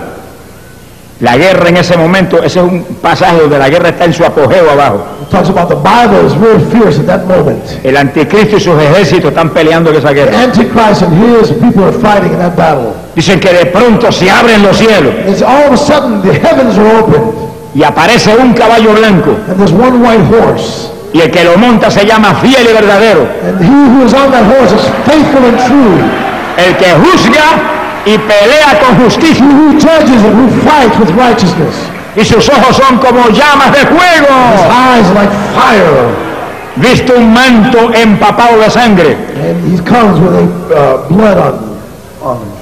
La guerra en ese momento, ese es un pasaje donde la guerra está en su apogeo abajo. It talks about the Bible is real fierce at that moment. El anticristo y sus ejércitos están peleando en esa The guerra. Antichrist and his people are fighting in that battle. Dicen que de pronto se abren los cielos It's all of a sudden the heavens are opened y aparece un caballo blanco and there's one white horse. y el que lo monta se llama fiel y verdadero, And he who is on that horse is faithful and true. el que juzga y pelea con He justicia, who judges and who fights with righteousness. y sus ojos son como llamas de His fuego. eyes are like fire. Viste un manto empapado de sangre And he comes with a uh, blood on, on him.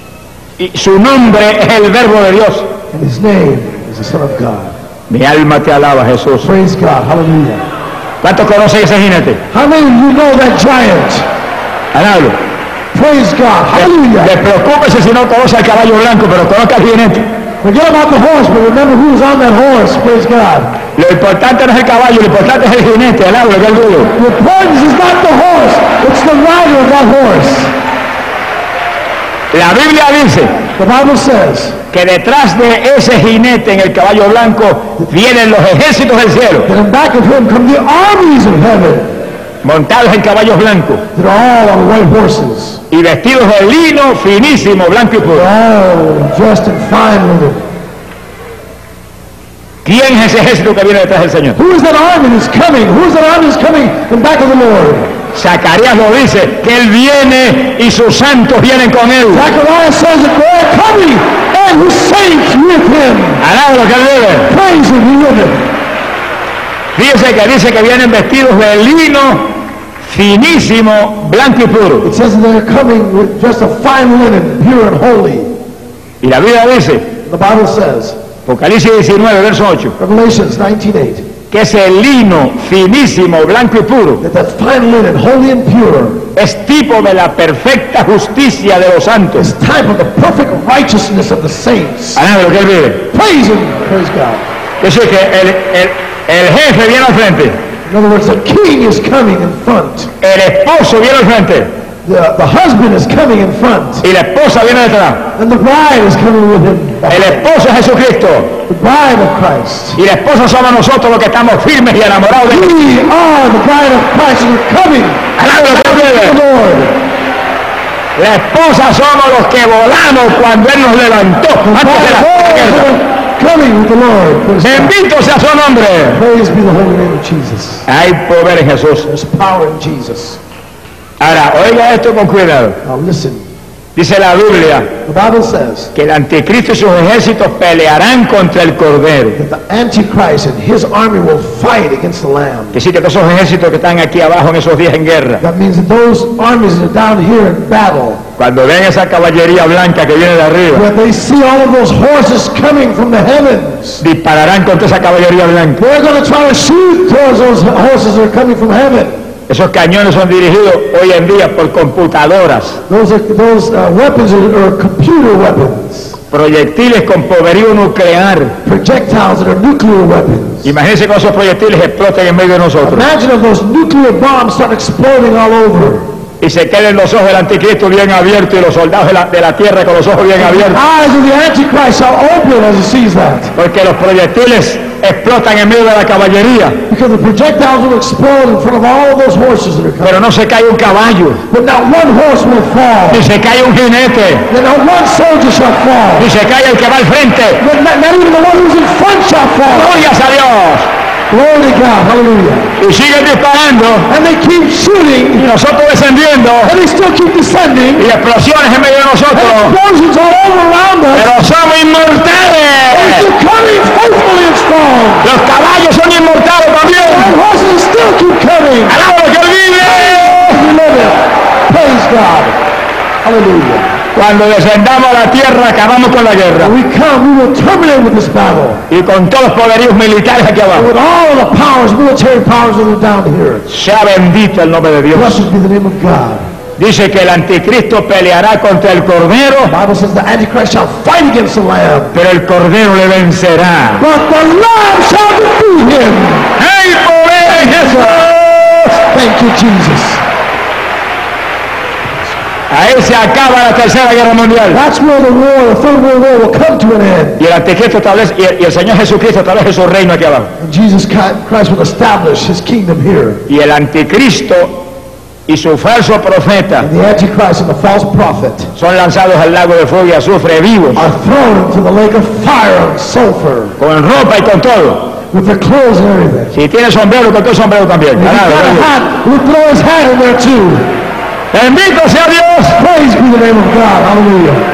y su nombre es el verbo de Dios. And his name is the Son of God. Mi alma te alaba, Jesús. Praise God. Hallelujah. ¿Cuántos conocen ese jinete? How many of you know that giant? Alablo. Praise God. Hallelujah. Despreocúpese si no conoce al caballo blanco, pero conozca al jinete. Forget about the horse, but remember who's on that horse. Praise God. Lo importante no es el caballo, lo importante es el jinete, el árbol, que el duro. The importance is not the horse, it's the rider of that horse. La Biblia dice The Bible says que detrás de ese jinete en el caballo blanco vienen los ejércitos del cielo, that in back of him come the armies of heaven. montados en caballos blancos That are all on white horses. y vestidos de lino finísimo, blanco y puro. All dressed in fine linen. ¿Quién es ese ejército que viene detrás del Señor? Who is that army that's coming? Who is that army that's coming in back of the Lord? Zacarías lo dice, que Él viene y sus santos vienen con Él. Zechariah says that they're coming and his saints with him. Alaba lo que Él vive. Praise him, he with him. Fíjese que dice que vienen vestidos de lino finísimo, blanco y puro. It says that they're coming with just a fine linen, pure and holy. Y la Biblia dice, The Bible says, Apocalipsis diecinueve, verso ocho, Revelations nineteen eight, que ese lino finísimo, blanco y puro that that fine linen, holy and pure, es tipo de la perfecta justicia de los santos. is type of the perfect righteousness of the saints. Alaba lo que Él vive. Praise him, praise God. Es decir, que el, el, el jefe viene al frente, In other words, the king is coming in front. el esposo viene al frente The, the husband is coming in front. y la esposa viene detrás. And the bride is coming with him. El esposo es Jesucristo The bride of Christ. y la esposa somos nosotros los que estamos firmes y enamorados de Él. We are the bride of Christ and we're coming. Alaba lo que Él The vive. Lord. La esposa somos los que volamos cuando Él nos levantó antes de la guerra. We're coming with the Lord. Praise God. Bendito sea su nombre. Praise be the holy name of Jesus. Hay poder en Jesús. There's power in Jesus. Ahora, oiga esto con cuidado. Now listen. Dice la Biblia The Bible says que el anticristo y sus ejércitos pelearán contra el Cordero. that the Antichrist and his army will fight against the Lamb. Que sí, que todos esos ejércitos que están aquí abajo en esos días en guerra, That means that those armies that are down here in battle, cuando ven esa caballería blanca que viene de arriba, when they see all of those horses coming from the heavens, dispararán contra esa caballería blanca. they're going to try to shoot towards those horses that are coming from heaven. Esos cañones son dirigidos hoy en día por computadoras, Those are, those uh, weapons are, are computer weapons, proyectiles con poderío nuclear. projectiles that are nuclear weapons. Imagínense que esos proyectiles exploten en medio de nosotros Imagine if those nuclear bombs start exploding all over. y se queden los ojos del anticristo bien abiertos y los soldados de la, de la tierra con los ojos bien The abiertos, eyes of the Antichrist shall open as he sees that. porque los proyectiles explotan en medio de la caballería, Because the projectiles will explode in front of all those horses that are coming. pero no se cae un caballo, But not one horse will fall. ni se cae un jinete, And not one soldier shall fall. ni se cae el que va al frente. But not, not even the one who's in front shall fall. ¡Gloria a Dios! Glory to God. Hallelujah. Y siguen disparando And they keep y shooting. nosotros descendiendo And they still keep descending. y explosiones en medio de And nosotros, explosions all over around us. pero somos They're inmortales. still coming faithfully and strong. Los caballos son inmortales And también. horses still keep coming. ¡Alaba lo que Él vive! We live it. Praise God. Hallelujah. Cuando descendamos a la tierra acabamos con la guerra When we come, we will terminate with this battle. y con todos los poderíos militares aquí abajo. With all the powers, military powers that are down here. Sea bendito el nombre de Dios. Blessed be the name of God. Dice que el anticristo peleará contra el Cordero, The Bible says the Antichrist shall fight against the Lamb. pero el Cordero le vencerá. But the Lamb shall defeat him. ¡Hay poder en Jesús! Thank you, Jesus. Ahí se acaba la tercera guerra mundial. That's where the war, the third world war will come to an end. Y el anticristo establece, y el, y el Señor Jesucristo establece su reino aquí abajo. And Jesus Christ will establish his kingdom here. Y el anticristo y su falso profeta And the Antichrist and the false prophet son lanzados al lago de fuego y azufre vivos, are thrown into the lake of fire and sulfur con ropa y con todo. with their clothes and everything. Si tiene sombrero, con todo sombrero también. If he's Alaba, got a alaba. hat, we'll throw his hat in there too. Bendito sea Dios. Praise be the name of God. Hallelujah.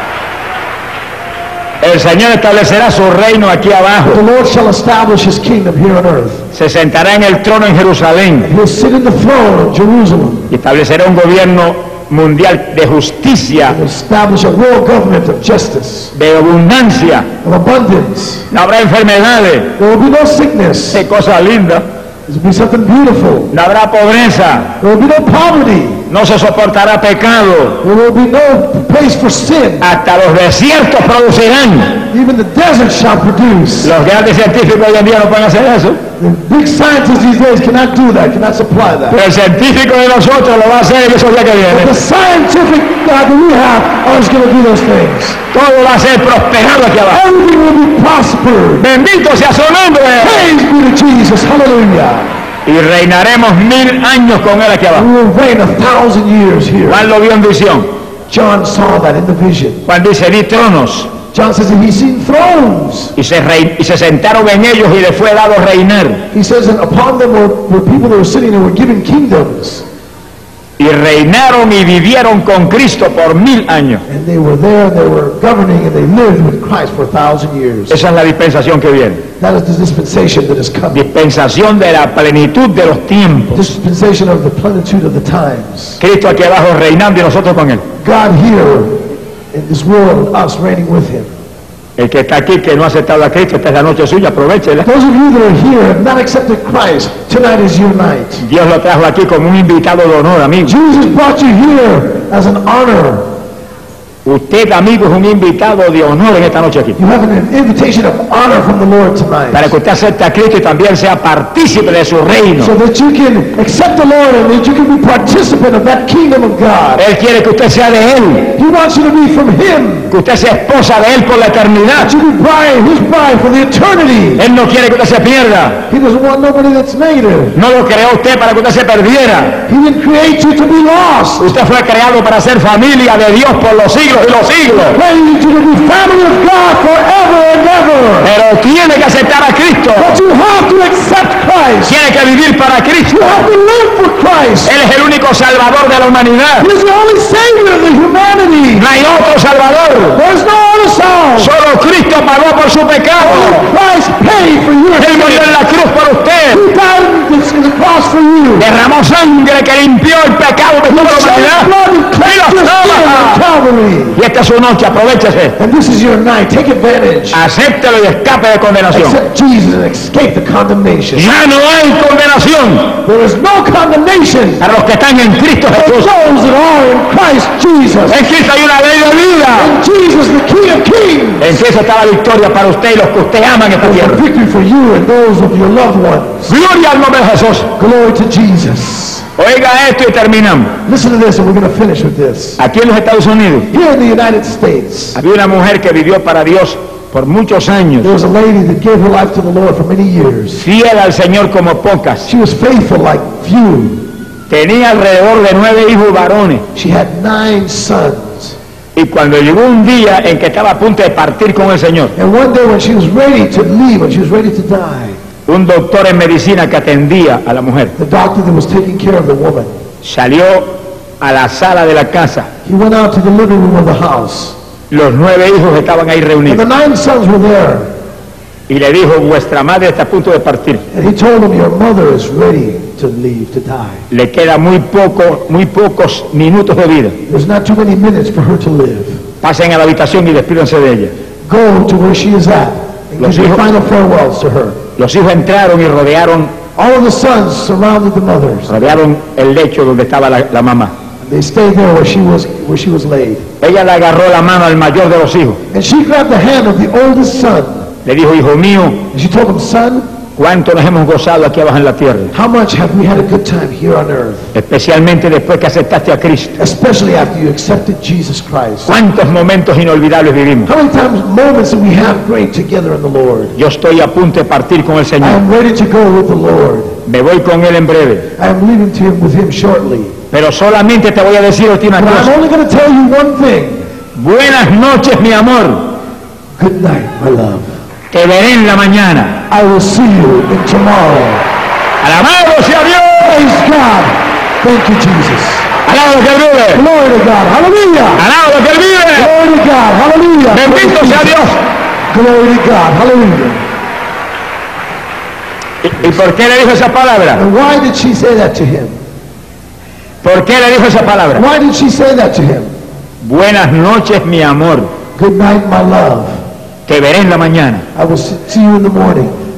El Señor establecerá su reino aquí The abajo. Lord shall establish his kingdom here on earth. Se sentará en el trono en Jerusalén He'll sit in the throne of Jerusalem y establecerá un gobierno mundial de justicia, and establish a world government of justice, de abundancia. of abundance. No habrá enfermedades. There will be no sickness. Qué cosa linda. There will be something beautiful. No habrá pobreza. There will be no poverty. No se soportará pecado. There will be no place for sin. Hasta los desiertos producirán. Even the desert shall produce. Los grandes científicos hoy en día no pueden hacer eso. The big scientists these days cannot do that, cannot supply that. Pero el científico de nosotros lo va a hacer esos días que But vienen. the scientific God that we have is going to do those things. Todo va a ser prosperado aquí abajo. Everything will be prospered. Bendito sea su nombre. Praise be to Jesus. Hallelujah. Y reinaremos mil años con él aquí We abajo. will reign a thousand years here. Juan lo vio en visión. John saw that in the vision. Juan dice, vi tronos. John says that he's seen thrones. Y se, rei- y se sentaron en ellos y le fue dado reinar. He says that upon them were, were people that were sitting and were given kingdoms. Y reinaron y vivieron con Cristo por mil años. And they were there, they were governing, and they lived with Christ for a thousand years. Esa es la dispensación que viene. That is the dispensation that is coming. Dispensación de la plenitud de los tiempos. Dispensation of the plenitude of the times. Cristo aquí abajo reinando y nosotros con él. God here in this world and us reigning with him. El que está aquí que no ha aceptado a Cristo, esta es la noche suya, aprovechela. Those of you that are here have not accepted Christ, tonight is your night. Dios lo trajo aquí como un invitado de honor, amigo. Jesus brought you here as an honor. Usted, amigo, es un invitado de honor en esta noche aquí. You have an invitation of honor from the Lord tonight. Para que usted acepte a Cristo y también sea partícipe de su reino. So that you can accept the Lord and that you can be participant of that kingdom of God. Él quiere que usted sea de Él, He wants you to be from Him. que usted sea esposa de Él por la eternidad. That you be bride, His bride for the eternity. Él no quiere que usted se pierda. He doesn't want nobody that's negative. No lo creó usted para que usted se perdiera. He didn't create you to be lost. Usted fue creado para ser familia de Dios por los siglos y los siglos. Created you to be family of God forever and ever. Pero tiene que aceptar a Cristo. But you have to accept Christ. Tiene que vivir para Cristo. You have to live for Christ. Él es el único salvador de la humanidad. He is the only Savior of the humanity. No hay otro salvador. There's no other sound. Solo Cristo pagó por su pecado. Christ paid for your Él murió en sin. la cruz por usted. He died on the- in the cross for you. Derramó sangre que limpió el pecado de toda la Shed humanidad. blood and Y cleansed los your sin on ama. Calvary. Y esta es su noche, aprovechese. And this is your night. Take advantage. Acéptelo y escape de condenación. Accept Jesus and escape the condemnation. Ya no hay condenación There is no condemnation para los que están en Cristo for Jesús. those that are in Christ Jesus. En Cristo hay una ley de vida. And Jesus, the King of Kings, En Cristo está la victoria para usted y los que usted ama en esta is a tierra. victory for you and those of your loved ones. Gloria al nombre de Jesús. Glory to Jesus. Oiga esto y terminamos. Listen to this, and we're going to finish with this. Aquí en los Estados Unidos Here in the United States, había una mujer que vivió para Dios por muchos años, there was a lady that gave her life to the Lord for many years. fiel al Señor como pocas. She was faithful like few. Tenía alrededor de nueve hijos varones. She had nine sons. Y cuando llegó un día en que estaba a punto de partir con el Señor, And one day when she was ready to leave, when she was ready to die, un doctor en medicina que atendía a la mujer the doctor that was taking care of the woman, salió a la sala de la casa. he went out to the living room of the house. Los nueve hijos estaban ahí And the reunidos. nine sons were there. Y le dijo, vuestra madre está a punto de partir. And he told them, your mother is ready to leave, to die. Le queda muy poco, muy pocos minutos de vida. There's not too many minutes for her to live. Pasen a la habitación y despídense de ella. Go to where she is at and Los give your hijos- final farewells to her. Los hijos entraron y rodearon, All of the sons surrounded the mothers. rodearon el lecho donde estaba la, la mamá. They stayed there where she was, where she was laid. Ella le agarró la mano al mayor de los hijos. And she grabbed the hand of the oldest son. Le dijo, hijo mío, And she told him, son, cuánto nos hemos gozado aquí abajo en la tierra. how much have we had a good time here on earth? Especialmente después que aceptaste a Cristo. Especially after you accepted Jesus Christ. Cuántos momentos inolvidables vivimos. How many times, moments that we have great together in the Lord? Yo estoy a punto de partir con el I Señor. am ready to go with the Lord. Me voy con Él en breve. I am leaving to him with him shortly. Pero solamente te voy a decir última But I'm cosa. only going to tell you one thing. Buenas noches, mi amor. Good night, my love. Te veré en la mañana. I will see you in tomorrow. Alabado sea Dios. Praise God. Thank you, Jesus. Alabado que Él vive. Glory to God. Hallelujah. Alabado que Él vive. Glory to God. Hallelujah. Bendito sea Dios. Glory to God. Hallelujah. ¿Y, y por qué le dijo esa palabra? And why did she say that to him? ¿Por qué le dijo esa palabra? Why did she say that to him? Buenas noches, mi amor. Good night, my love. Te veré en la mañana. I will see see you in the morning.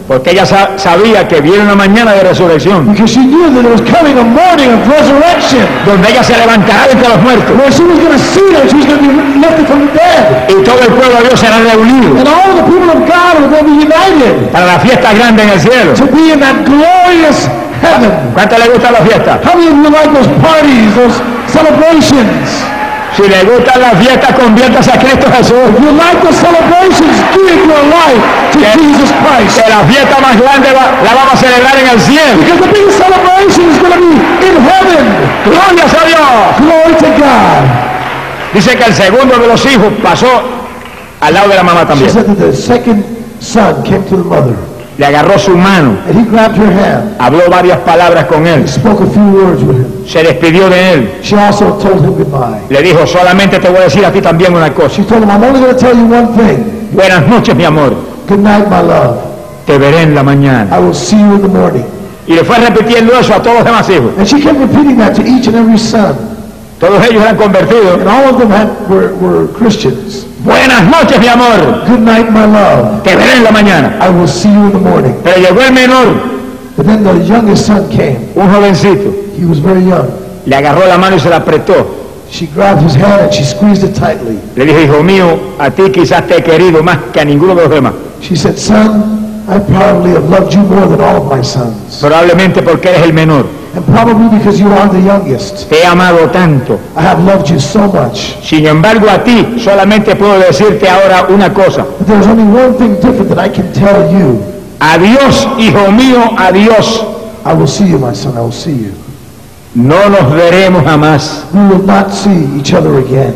Porque ella sa sabía que viene una mañana de resurrección, Because she knew that there was coming a morning of resurrection. donde ella se levantará de entre los muertos. Where she was going to see her, she was going to be lifted from the dead. Y todo el pueblo de Dios será reunido And all the people of God were going to be united para la fiesta grande en el cielo. to be in that glorious heaven. ¿Cuánto le gustan las fiestas? How many of you like those parties, those celebrations? Si le gustan las fiestas, conviértase a Cristo Jesús. If you like the celebrations, give your life to Que, Jesus Christ. que la fiesta más grande va, la vamos a celebrar en el cielo. Because the biggest celebration is going to be in heaven. ¡Gloria a Dios! Glory to God. Dice que el segundo de los hijos pasó al lado de la mamá She también. said that the second son came to the mother, Le agarró su mano, and he grabbed her hand, habló varias palabras con él, spoke a few words with him. se despidió de él. She also told him goodbye. Le dijo, solamente te voy a decir a ti también una cosa. She told him, I'm only going to tell you one thing. Buenas noches, mi amor. Good night, my love. Te veré en la mañana. I will see you in the morning. Y le fue repitiendo eso a todos los demás hijos. And she kept repeating that to each and every son. Todos ellos eran convertidos. And all of them had, were, were Christians. Buenas noches, mi amor. Good night, my love. Te veré en la mañana. I will see you in the morning. Pero llegó el menor, But then the youngest son came. un jovencito. He was very young. Le agarró la mano y se la apretó. She grabbed his hand and she squeezed it tightly. Le dijo, hijo mío, a ti quizás te he querido más que a ninguno de los demás. She said, son, I probably have loved you more than all of my sons. Probablemente porque eres el menor. And probably because you are the youngest. Te he amado tanto. I have loved you so much. Sin embargo, a ti solamente puedo decirte ahora una cosa. But there's only one thing different that I can tell you. Adiós, hijo mío, adiós. I will see you, my son, I will see you. No nos veremos jamás. We will not see each other again.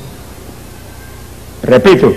Repito,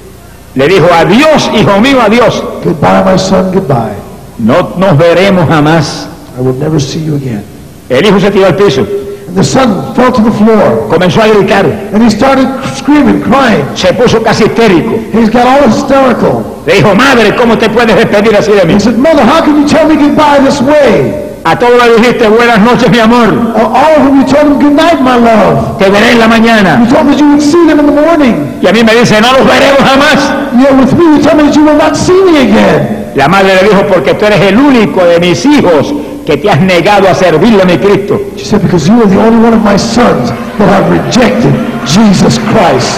le dijo, adiós, hijo mío, adiós. Goodbye, my son, goodbye. No nos veremos jamás. I will never see you again. El hijo se tiró al piso, And the son fell to the floor. comenzó a gritar, And he started screaming, crying. se puso casi histérico. He's got all hysterical. Le dijo, madre, ¿cómo te puedes despedir así de mí? He said, Mother, how can you tell me goodbye this way? A todos le dijiste, buenas noches, mi amor. Uh, all of them, you told them good night, my love. Te veré en la mañana. You told me that you would see them in the morning. Y a mí me dice, no los veremos jamás. Yet with me, you told me that you will not see me again. La madre le dijo, porque tú eres el único de mis hijos que te has negado a servirle a mi Cristo. She said, because you are the only one of my sons that have rejected Jesus Christ.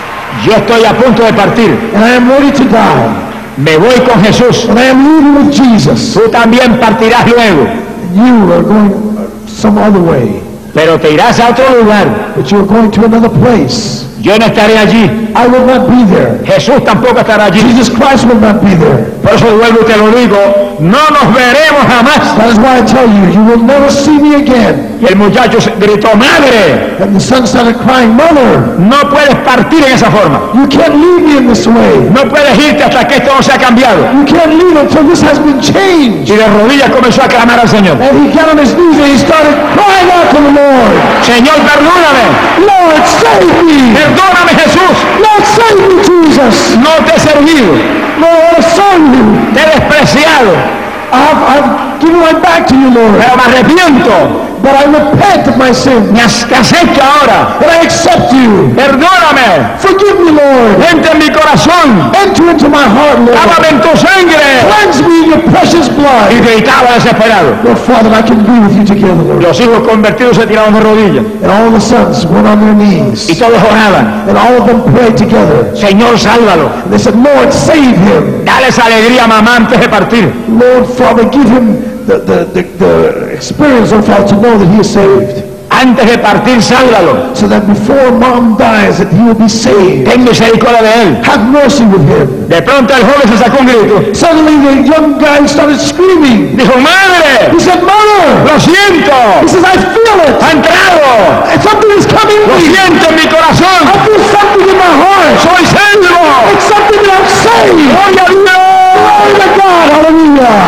Yo estoy a punto de partir. And I am ready to die. Me voy con Jesús. And I am leaving with Jesus. Tú también partirás luego, And you are going some other way. pero te irás a otro lugar. But you are going to another place. Yo no estaré allí. I will not be there. Jesús tampoco estará allí. Jesus Christ will not be there. Por eso vuelvo y te lo digo, no nos veremos jamás. That is why I tell you, you will never see me again. Y el muchacho gritó, madre, And the son started crying, Mother, no puedes partir en esa forma. you can't leave me in this way. No puedes irte hasta que esto no se ha cambiado. You can't leave until this has been changed. Y de rodillas comenzó a clamar al Señor. And he got on his knees and he started crying out to the Lord. Señor, perdóname. Lord, save me. Perdóname, Jesús. Lord, save me, Jesus. No te he servido. Lord, I serve you. Te he despreciado. I've, I've given my back to you, Lord. Pero me arrepiento. But I repent of my sin. Me has- te acepto ahora. And I accept you. Perdóname. Forgive me, Lord. Entra en mi corazón. Enter into my heart, Lord. Lávame en tu sangre. Cleanse me in your precious Y blood. gritaba desesperado. Lord, Father, I can be with you together, Lord. Los hijos convertidos se tiraron de rodillas. And all the sons went on their Y knees. todos oraban. And all of them prayed together. Señor, sálvalo. And they said, Lord, save him. Dale esa alegría a mamá antes de partir. Lord, Father, give him the, the, the, the experience, oh Father, to know that he is saved. Antes de partir, sálvalo. So that before mom dies, that he will be saved. Ten misericordia de él. Have mercy with him. De pronto el joven se sacó un grito. Suddenly the young guy started screaming. Dijo, madre, He said, Mother! lo siento. He says, I feel it. Ha entrado. Something is coming Lo to me. siento en mi corazón. I feel something in my heart. Soy salvo. It's something that I'm saved. Gloria a Dios. Glory to God. Hallelujah.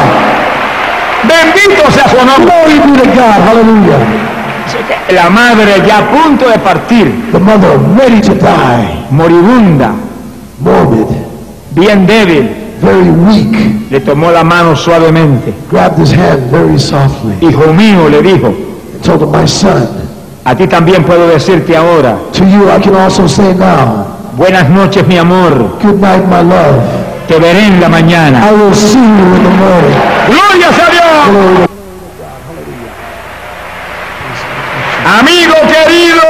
Bendito sea su nombre. Glory be to God. Hallelujah. Así que la madre ya a punto de partir, The mother ready to die. moribunda, Morbid. bien débil, Very weak. le tomó la mano suavemente. Grabbed his hand very softly. Hijo mío, le dijo, And told him, my son, a ti también puedo decirte ahora, to you I can also say now, buenas noches, mi amor, good night, my love. te veré en la mañana. I will see you in the morning. ¡Glorias a Dios! Glory to Amigo querido,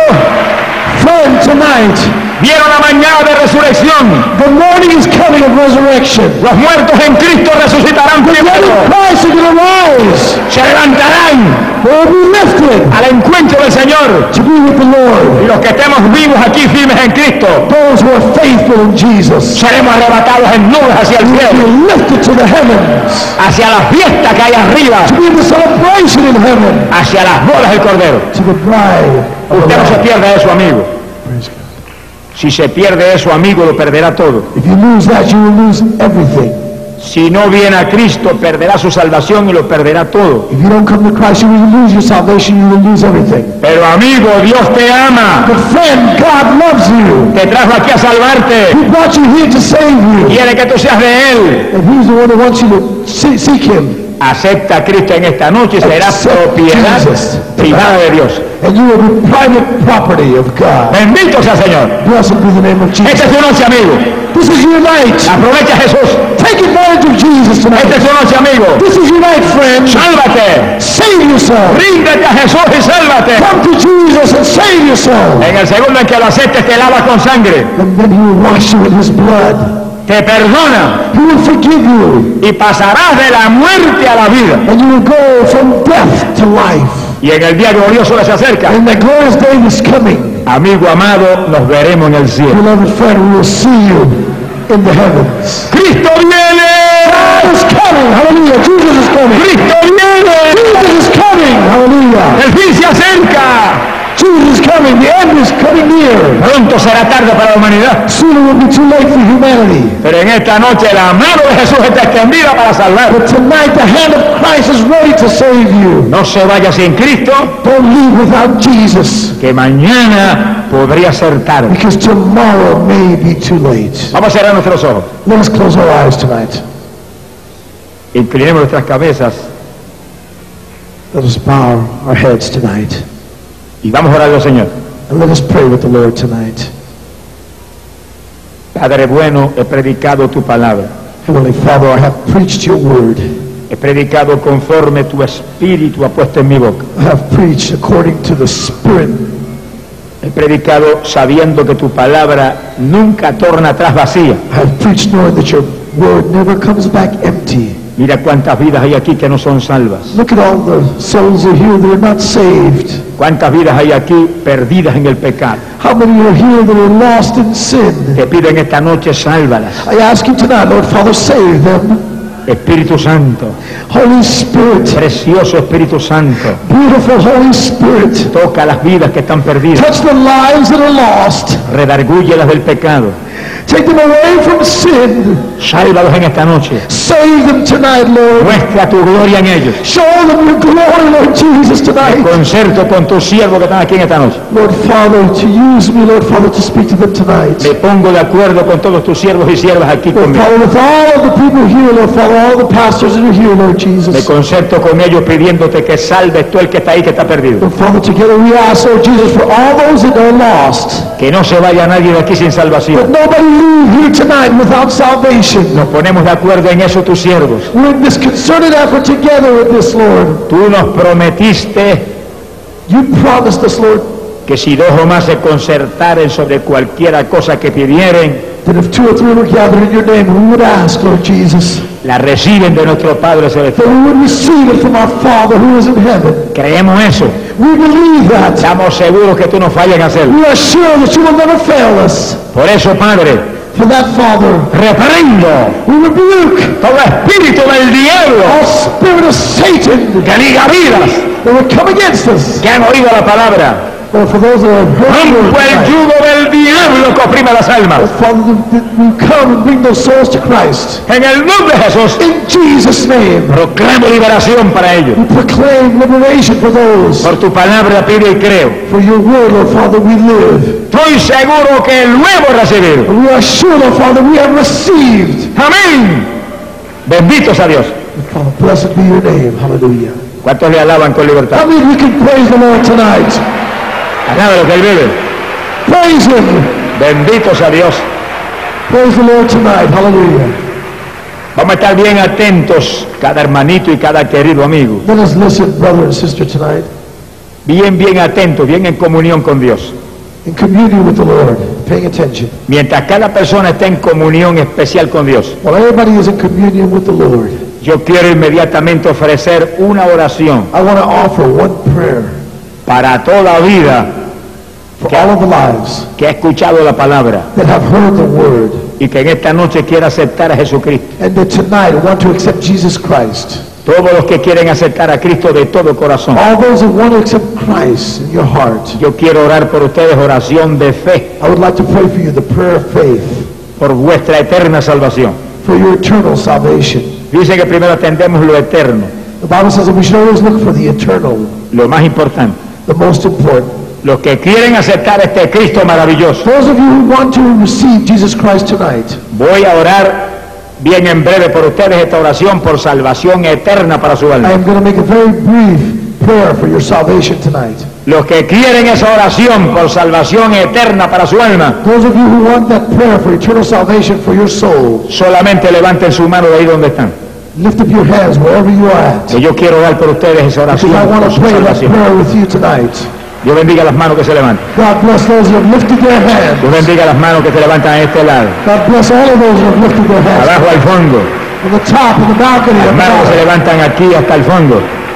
Friend, tonight, vieron la mañana de resurrección. the morning is coming of resurrection. Los muertos en Cristo resucitarán The dead in primero. Christ are going to rise. Se levantarán They will be lifted al encuentro del Señor. to be with the Y Lord. los que estemos vivos aquí firmes en Cristo, Those who are faithful in Jesus seremos arrebatados en nubes hacia el will cielo, be lifted to the heavens, hacia la fiesta que hay arriba, to be in the celebration in heaven, hacia las bodas del Cordero. to the bride of the Usted no se Lamb. pierde eso, amigo. Praise God. Si se pierde eso, amigo, lo perderá todo. If you lose that, you will lose everything. Si no viene a Cristo, perderá su salvación y lo perderá todo. If you don't come to Christ, you will lose your salvation, you will lose everything. Pero amigo, Dios te ama. But friend, God loves you. Te trajo aquí a salvarte. He brought you here to save you. Quiere que tú seas de Él. And He's the one who wants you to see- seek Him. Acepta a Cristo en esta noche y serás Accept propiedad Jesus. privada de Dios. And you will be private property of God. Bendito sea el Señor. Blessed be the name of Esta Jesus. es tu noche, amigo. This is your night. Aprovecha, Jesús. Take advantage of Jesus Esta es tonight. tu noche, amigo. This is your night, friend. Sálvate. Save yourself. Ríndete a Jesús y sálvate. Come to Jesus and save yourself. En el segundo en que lo aceptes, te lavas con sangre. And then He will wash you with His blood. Te perdona. He will forgive you. Y pasarás de la muerte a la vida. And you will go from death to life. Y en el día glorioso que se acerca, And the glorious day is coming. amigo amado, nos veremos en el cielo. Beloved friend, we will see you in the heavens. ¡Cristo viene! God is coming. Hallelujah. Jesus is coming. ¡Cristo viene! Jesus is coming. Hallelujah. ¡El fin se acerca! Jesus is coming. The end is coming near. Pronto será tarde para la humanidad. Soon it will be too late for humanity. Pero en esta noche la mano de Jesús está extendida para salvar. But tonight the hand of Christ is ready to save you. No se vaya sin Cristo, Don't leave without Jesus, que mañana podría ser tarde. because tomorrow may be too late. Vamos a cerrar nuestros ojos. Let us close our eyes tonight. Inclinemos nuestras cabezas Let us bow our heads tonight. y vamos a orar al Señor. And let us pray with the Lord tonight. Padre bueno, he predicado tu palabra. Heavenly Father, I have preached your word. He predicado conforme tu espíritu ha puesto en mi boca. I have preached according to the Spirit. He predicado sabiendo que tu palabra nunca torna atrás vacía. I have preached knowing that your word never comes back empty. Mira cuántas vidas hay aquí que no son salvas. Look at all the souls that are here that are not saved. Cuántas vidas hay aquí perdidas en el pecado. How many are here that are lost in sin? Te pido en esta noche, sálvalas. I ask you tonight, Lord Father, save them. Espíritu Santo, Holy Spirit, precioso Espíritu Santo, beautiful Holy Spirit, toca las vidas que están perdidas. touch the lives that are lost. Redargúyelas del pecado. Take them away from sin. Sálvalos en esta noche. Save them tonight, Lord. Muestra tu gloria en ellos. Show them your glory, Lord Jesus, Me tonight. concerto con tus siervos que están aquí en esta noche. Lord Father, to use me, Lord Father, to speak to them tonight. Me pongo de acuerdo con todos tus siervos y siervas aquí Lord conmigo. Father, with all of the people here, Lord Father, all the pastors that are here, Lord Me Jesus. concerto con ellos pidiéndote que salves tú el que está ahí que está perdido. Lord Father, together we ask, Lord Jesus, for all those that are lost. Que no se vaya nadie de aquí sin Let salvación. nobody leave here tonight without salvation. Nos ponemos de acuerdo en eso tus siervos. We're in this concerted effort together with this, Lord. Tú nos prometiste You promised us, Lord, que si dos o más se concertaren sobre cualquiera cosa que pidieren, that if two or three were gathered in your name, we would ask, Lord Jesus, la reciben de nuestro Padre Celestial. that we would receive it from our Father who is in heaven. Creemos eso. We believe that. Estamos seguros que tú no fallas en hacerlo. We are sure that you will never fail us. Por eso, Padre, For that, Father, reprendo we rebuke todo espíritu del diablo all spirit of Satan que diga vidas that would come against us. que han oído la palabra. But for those that have heard the word Rompo el tonight, yugo del diablo que oprime las almas. Father, that we come and bring those souls to Christ. En el nombre de Jesús, In Jesus' name, proclamo liberación para ellos. we proclaim liberation for those. Por tu palabra pido y creo. For your word, Lord Father, we live. Estoy seguro que lo hemos recibido. And we are sure, Lord Father, we have received. Amén. Benditos a Dios. Father, blessed be your name. Hallelujah. ¿Cuántos le alaban con libertad? How many we can praise the Lord tonight? Alabe lo que Él vive. Praise Him. Benditos a Dios. Praise the Lord tonight. Hallelujah. Vamos a estar bien atentos, cada hermanito y cada querido amigo. Let us listen, brother and sister, tonight, Bien, bien atentos, bien en comunión con Dios. in communion with the Lord, paying attention. Mientras cada persona está en comunión especial con Dios, While everybody is in communion with the Lord, yo quiero inmediatamente ofrecer una oración I want to offer one prayer para toda vida for all of the lives que ha escuchado la palabra that have heard the word y que en esta noche quiera aceptar a Jesucristo. and that tonight want to accept Jesus Christ. Todos los que quieren aceptar a Cristo de todo corazón. All those that want to accept Christ in your heart, Yo quiero orar por ustedes oración de fe I would like to pray for you the prayer of faith por vuestra eterna salvación. for your eternal salvation. Dice que primero atendemos lo eterno, The Bible says that we should always look for the eternal, lo más importante. the most important. Los que quieren aceptar este Cristo maravilloso, Those of you who want to receive Jesus Christ tonight, voy a orar bien en breve por ustedes esta oración por salvación eterna para su I alma. am going to make a very brief prayer for your salvation tonight. Los que quieren esa oración por salvación eterna para su alma, Those of you who want that prayer for eternal salvation for your soul, solamente levanten su mano de ahí donde están. lift up your hands wherever you are at. Que yo quiero orar por ustedes esa Because oración I want por to su pray that salvación. prayer with you tonight. Dios bendiga las manos que se levantan. God bless those who have lifted their hands. Dios bendiga las manos que se levantan a este lado. God bless all of those who have lifted their hands. Abajo al fondo. On the top, on the balcony, Las on the manos que se bottom. levantan aquí hasta el fondo.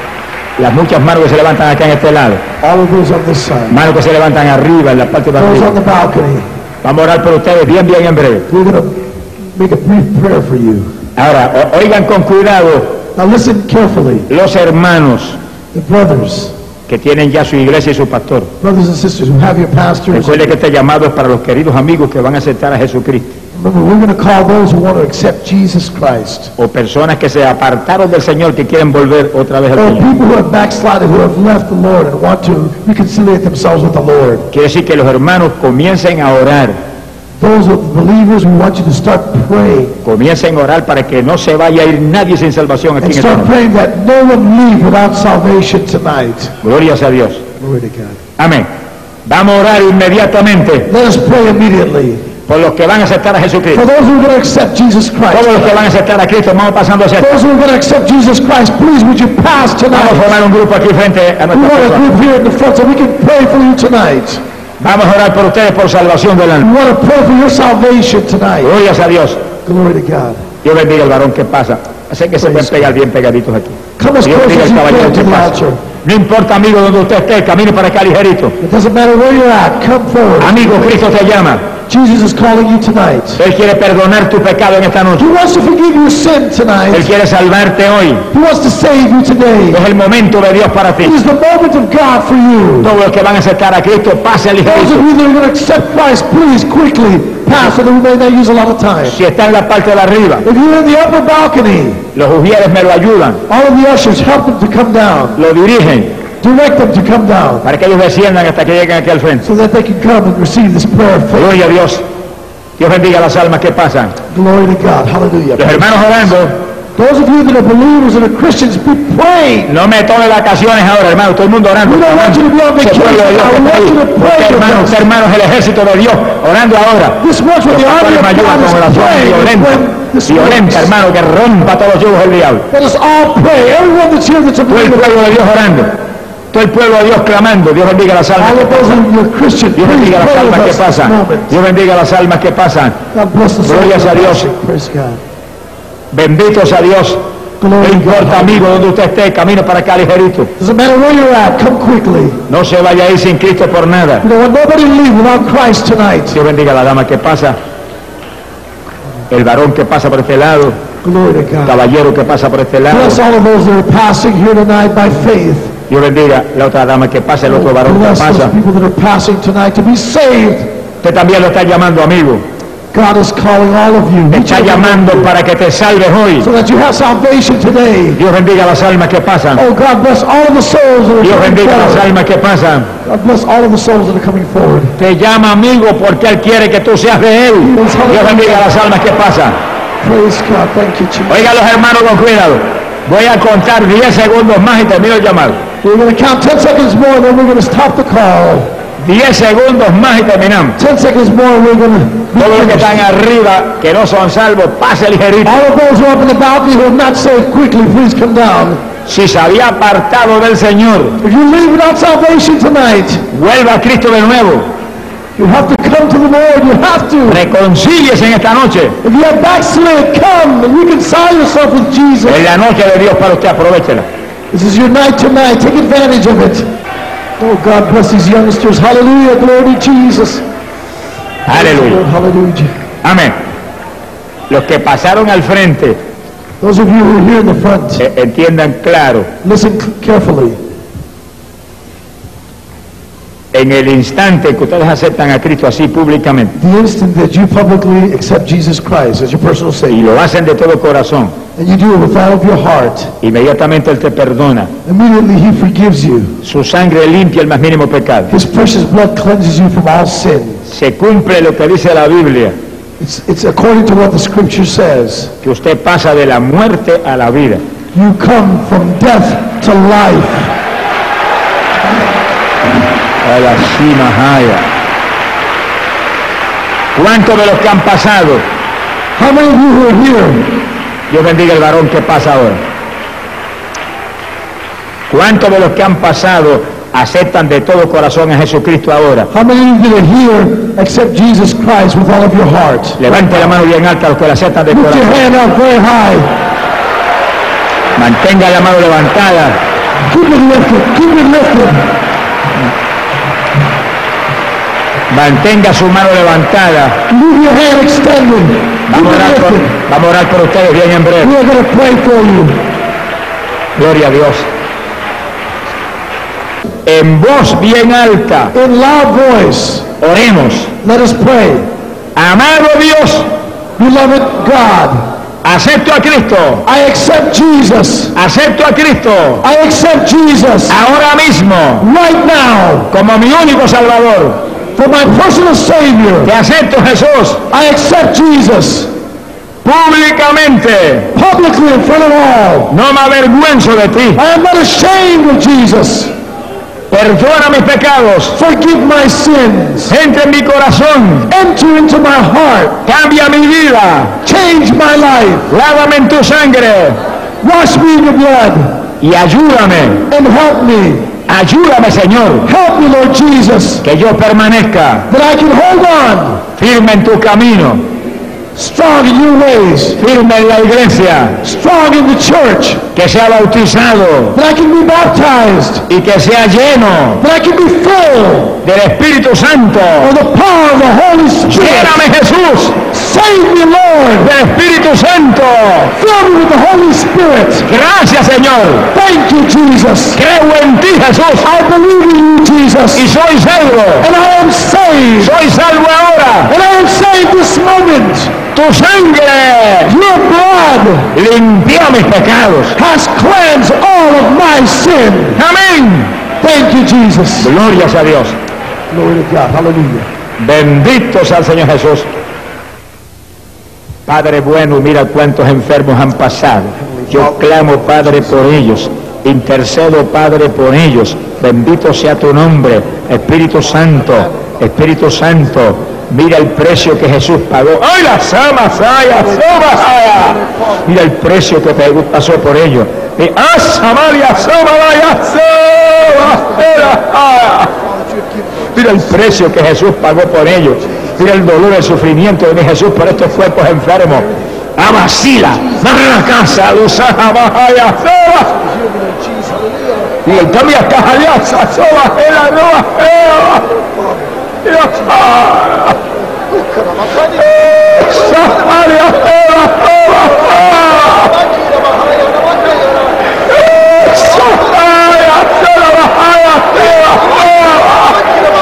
Las muchas manos que se levantan acá en este lado. All of those on this side. Manos que se levantan arriba, en la parte de Those arriba. on the balcony. Vamos a orar por ustedes bien, bien en breve. We're going to make a brief prayer for you. Ahora, o- oigan con cuidado Now listen carefully. los hermanos The brothers, que tienen ya su iglesia y su pastor. brothers and sisters who have your pastors. Recuerde que este llamado es para los queridos amigos que van a aceptar a Jesucristo. Remember, we're going to call those who want to accept Jesus Christ. O personas que se apartaron del Señor que quieren volver otra vez al Or Señor. people who have backslided, who have left the Lord and want to reconciliate themselves with the Lord. Quiere decir que los hermanos comiencen a orar. Those of the believers, we want you to start praying. Comiencen a orar para que no se vaya a ir nadie sin salvación aquí And en esta start noche. praying that no one leave without salvation tonight. Glorias a Dios. Glory to God. Amén. Vamos a orar inmediatamente Let us pray immediately. por los que van a aceptar a For Jesucristo. those who are going to accept Jesus Christ. Todos los que van a aceptar a Cristo, vamos pasando hacia Those who are going to accept Jesus Christ, please would you pass Vamos a tonight? formar un grupo aquí frente a We nuestra want a persona. group here in the front so we can pray for you tonight. Vamos a orar por ustedes por salvación del We alma. want to pray for your salvation tonight. Glorias a Dios. Glory to God. Dios bendiga al varón que pasa. Así que se pueden pegar bien pegaditos aquí. Come as Dios close bendiga as al you caballero can que to the pasa. altar. No importa, amigo, donde usted esté, camine para acá ligerito. It doesn't matter where you're at. Come forward. Amigo, Cristo te llama. Jesus is calling you tonight. Él quiere perdonar tu pecado en esta noche. He wants to forgive your sin Él tonight. quiere salvarte hoy. He wants to save you today. Es el momento de Dios para ti. It is the moment of God for you. Todos los que van a aceptar a Cristo, pase Those of ligerito. you that are going to accept Christ, please quickly pass so that we may not use a lot of time. Si está en la parte de arriba, If you're in the upper balcony, los ujieres me lo ayudan, all of the ushers help them to come down. lo dirigen Direct them to come down para que ellos desciendan hasta que lleguen aquí al frente. so that they can come and receive this prayer of faith. Gloria a Dios. Dios bendiga las almas que pasan. Glory to God. Hallelujah. Los hermanos orando, Those of you that are believers and are Christians, be praying. no me tome vacaciones ahora, hermano, todo el mundo orando. We don't want you to be on Ese pueblo de Dios que vacation. I está want ahí. you to pray Usted, with hermano, us. usted, hermano, es el ejército de Dios orando ahora. This much when Los the army pastores of me ayudan God con is oración praying is violenta, when this violenta, works. hermano, que rompa todos los yugos del diablo. Let us all pray. Everyone that's here that's a Todo el believer, pueblo de Dios orando. Todo el pueblo de Dios clamando. Dios bendiga las almas. all of those who are Christian, Dios please bendiga las pray almas with que us this pasan. moment. Dios bendiga las almas que pasan. God bless the souls Glorias of a the Dios. passing. Praise God. Benditos a Dios. No Glory to importa, God. amigo, donde usted esté, camine para acá ligerito. Doesn't matter where you're at, come quickly. No se vaya a ir sin Cristo por nada. We don't want nobody to leave without Christ tonight. Dios bendiga a la dama que pasa, el varón que pasa por este lado, Glory to el God. caballero que pasa por este lado. Bless all of those that are passing here tonight by faith. Dios bendiga la otra dama que pasa, el otro varón que Bless those pasa. people that are passing tonight to be saved. Usted también lo está llamando, amigo. God is calling all of you. Te está llamando para que te salves hoy. So that you have salvation today. Dios bendiga las almas que pasan. Oh, God bless all of the souls that are Dios coming bendiga las forward. almas que pasan. God bless all of the souls that are coming forward. Te llama, amigo, porque Él quiere que tú seas de Él. Dios bendiga las almas que pasan. Praise God. Thank you, Jesus. Oiga, los hermanos, con cuidado. Voy a contar diez segundos más y termino el llamado. We're going to count ten seconds more, and then we're going to stop the call. Diez segundos más y terminamos. Ten seconds more, we're going to Todos los que están arriba, que no son salvos, pase ligerito. All of those who are up in the balcony who are not saved, quickly, please come down. Si se había apartado del Señor, If you leave without salvation tonight, vuelva a Cristo de nuevo. you have to come to the Lord. You have to. Reconcíliese en esta noche. If you have backslid, come and reconcile yourself with Jesus. Es la noche de Dios para usted, aprovéchela. This is your night tonight. Take advantage of it. Oh, God bless these youngsters. Hallelujah. Glory to Jesus. Aleluya. Lord, hallelujah. Amén. Los que pasaron al frente, Those of you who are here in the front, eh, entiendan claro, listen c- carefully. en el instante que ustedes aceptan a Cristo así públicamente The instant that you publicly accept Jesus Christ as your personal y Savior, lo hacen de todo corazón, and you do it with all of your heart, inmediatamente Él te perdona. immediately He forgives you. Su sangre limpia el más mínimo pecado. His precious blood cleanses you from all sin. Se cumple lo que dice la Biblia, It's, it's according to what the Scripture says. que usted pasa de la muerte a la vida. You come from death to life. A la cima haya. ¿Cuántos de los que han pasado? How many of you who are here, Dios bendiga el varón que pasa ahora. ¿Cuántos de los que han pasado aceptan de todo corazón a Jesucristo ahora? how many of you that are here accept Jesus Christ with all of your heart? Levante la mano bien alta a los que la aceptan de Lift your corazón. hand up very high. Mantenga la mano levantada. Keep it lifted. Keep it lifted. Mantenga su mano levantada. Leave your hand extended. Keep Vamos a it orar por, lifted. vamos a orar por ustedes bien en breve. We are going to pray for you. Gloria a Dios. En voz bien alta, In loud voice, oremos. let us pray. Amado Dios, Beloved God, acepto a Cristo. I accept Jesus. Acepto a Cristo I accept Jesus ahora mismo right now como mi único Salvador. for my personal Savior. Te acepto, Jesús, I accept Jesus públicamente. publicly in front of all. No me avergüenzo de ti. I am not ashamed of Jesus. Perdona mis pecados. Forgive my sins. Entra en mi corazón. Enter into my heart. Cambia mi vida. Change my life. Lávame en tu sangre. Wash me in your blood Y ayúdame. and help me. Ayúdame, Señor, Help me, Lord Jesus, que yo permanezca that I can hold on firme en tu camino, strong in your ways, firme en la iglesia, strong in the church, que sea bautizado that I can be baptized, y que sea lleno that I can be full del Espíritu Santo. of the power of the Holy Spirit. Lléname, Jesús, Save me, Lord. del Espíritu Santo. Fill me with the Holy Spirit. Gracias, Señor. Thank you, Jesus. Creo en ti, Jesús, I believe in you, Jesus. y soy salvo. And I am saved. Soy salvo ahora. And I am saved this moment. Tu sangre Your blood limpió mis pecados. has cleansed all of my sin. Amén. Thank you, Jesus. Glorias a Dios. Glory to God. Hallelujah. Bendito sea el Señor Jesús. Padre bueno, mira cuántos enfermos han pasado. Yo clamo, Padre, por ellos. Intercedo, Padre, por ellos. Bendito sea tu nombre. Espíritu Santo, Espíritu Santo, mira el precio que Jesús pagó. ¡Ay, la sama, saya, sama, saya! Mira el precio que pasó por ellos. Y, ¡ah, Samaria, sama, vaya, sama, era, ah! Mira el precio que Jesús pagó por ellos. Mira el dolor, el sufrimiento de mi Jesús por estos cuerpos enfermos. Amasila, la casa, Lusana, Bahaya, Soba. Y el cambio a Cajaliasa, Soba, Ela, Noa, Ela. Samaria, Ela, Soba, Samaria, Soba, Bahaya, Soba.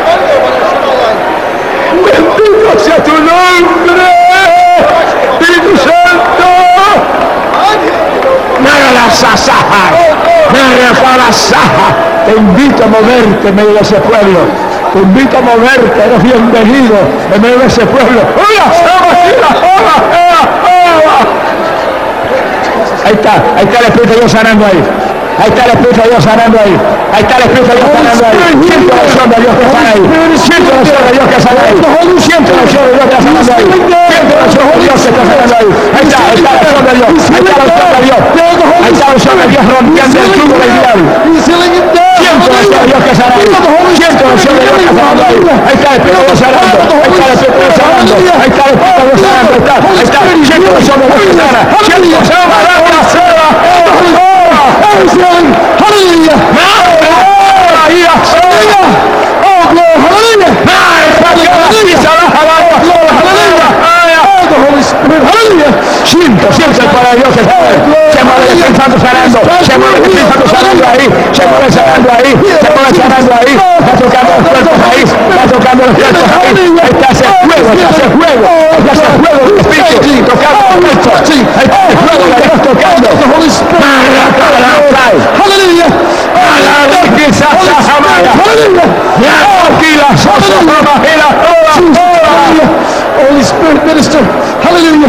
Bendito sea tu nombre, Espíritu Santo. Naga la sasaja, naga para saja. Te invito a moverte en medio de ese pueblo. Te invito a moverte, eres bienvenido en medio de ese pueblo. ¡Hola, ahí está, ahí está el Espíritu de Dios sanando ahí. Ahí está el Espíritu de Dios sanando ahí. Ahí está el Espíritu de Dios sanando ahí. Siento la unción de Dios que sana ahí. Siento la unción de Dios que sana ahí. Siento la unción de Dios que está sanando ahí. Siento la unción de Dios que está sanando ahí. Ahí está, ahí está la unción de Dios. Ahí está la unción de Dios. Ahí está la unción de Dios rompiendo el yugo del diablo. Siento la unción de Dios que sana ahí. Siento la unción de Dios que está sanando ahí. Ahí está el Espíritu de Dios sanando. Ahí está el Espíritu de Dios sanando. Ahí está el Espíritu de Dios sanando. Ahí está, ahí está. Siento la unción de Dios que sana. Siento la unción de Dios que sana. Hallelujah! Hallelujah! Oh, glory! Hallelujah! Oh, the Holy Spirit! Hallelujah! Siento, siento el poder de Dios que se mueve el Espíritu Santo sanando, se mueve el Espíritu Santo sanando ahí, se mueve sanando ahí, se mueve sanando ahí, está tocando los cuerpos ahí, está tocando los cuerpos ahí, está ese fuego, está ese fuego, está ese fuego del Espíritu tocando los cuerpos, ahí está el fuego de Dios tocando, The Holy Spirit! Hallelujah! Holy Spirit minister! Hallelujah!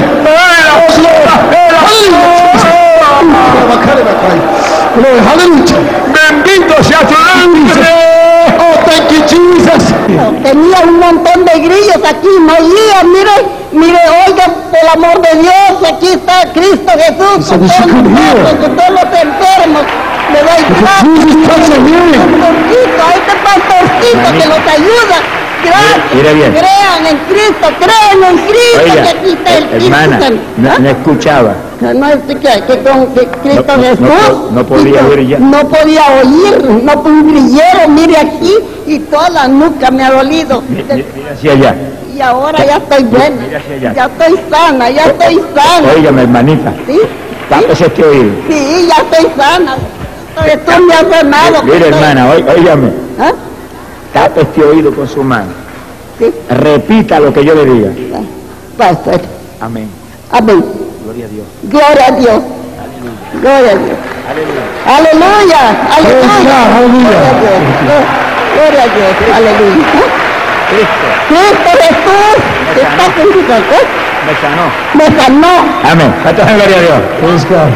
Glory, hallelujah! Bendito sea tu nombre. Oh, thank you, Jesus! Tenía un montón de grillos aquí, no oía, mire, mire, oiga, por el amor de Dios, aquí está Cristo Jesús, So con that she todos couldn't hear. nosotros, con todos los enfermos, le doy gracias, Jesus touched her hearing. pastorcito, a este pastorcito que los ayuda, gracias, Mire bien. crean en Cristo, crean en Cristo, Oiga, que aquí está el Espíritu hermana, Santo. no, ¿Ah? no escuchaba. No, este que, que con que Cristo No, no, Jesús no, no podía y oír ya. no podía oír, no un grillero, mire aquí, y toda la nuca me ha dolido. Mira hacia allá. Y ahora ya estoy buena, Mira hacia allá. ya estoy sana, ya estoy sana. Óigame, hermanita, ¿Sí? tápese este oído. Sí, ya estoy sana. Entonces tú me has sanado. Mire, estoy- hermana, oí- óigame, ¿Ah? tape este oído con su mano. Sí. Repita lo que yo le diga. Pastor. Amén. Amén. Gloria a Dios. Gloria a Dios. Gloria a Dios. Aleluya. Aleluya. Aleluya. Praise God, hallelujah. Gloria a Dios. Gloria a Dios. Aleluya. Cristo Cristo Jesús está con nosotros. me sanó. Me sanó. Amén. Entonces, gloria a Dios. Praise God.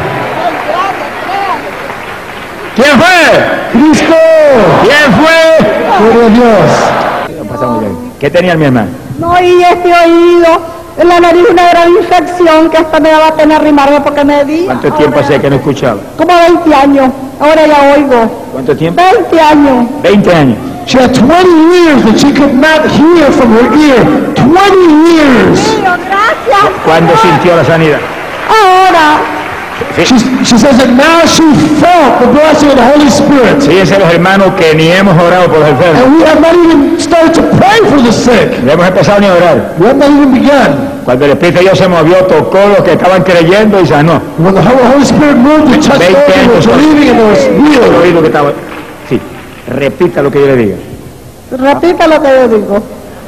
¿Quién fue? Cristo! ¿Quién fue? Gloria a Dios. Lo pasamos bien. ¿Qué tenía mi hermano? No, y este oído, en la nariz una gran infección que hasta me daba pena arrimarme porque me di. ¿Cuánto tiempo hacía que no escuchaba? Como veinte años. Ahora ya oigo. ¿Cuánto tiempo? veinte años. veinte años. She had twenty years that she could not hear from her ear. twenty years! Dios, gracias. ¿Cuándo Señor. sintió la sanidad? Ahora. She, she says that now she felt the blessing of the Holy Spirit. Fíjense los hermanos que ni hemos orado por los enfermos. And we have not even started to pray for the sick. No hemos empezado ni a orar. We have not even begun. Cuando el Espíritu de Dios se movió, tocó los que estaban creyendo y sanó. When the Holy Spirit moved and touched veinte those who años. were believing and was El healed. oído que estaba. Sí. Repita lo que yo le diga. Repita lo que yo digo.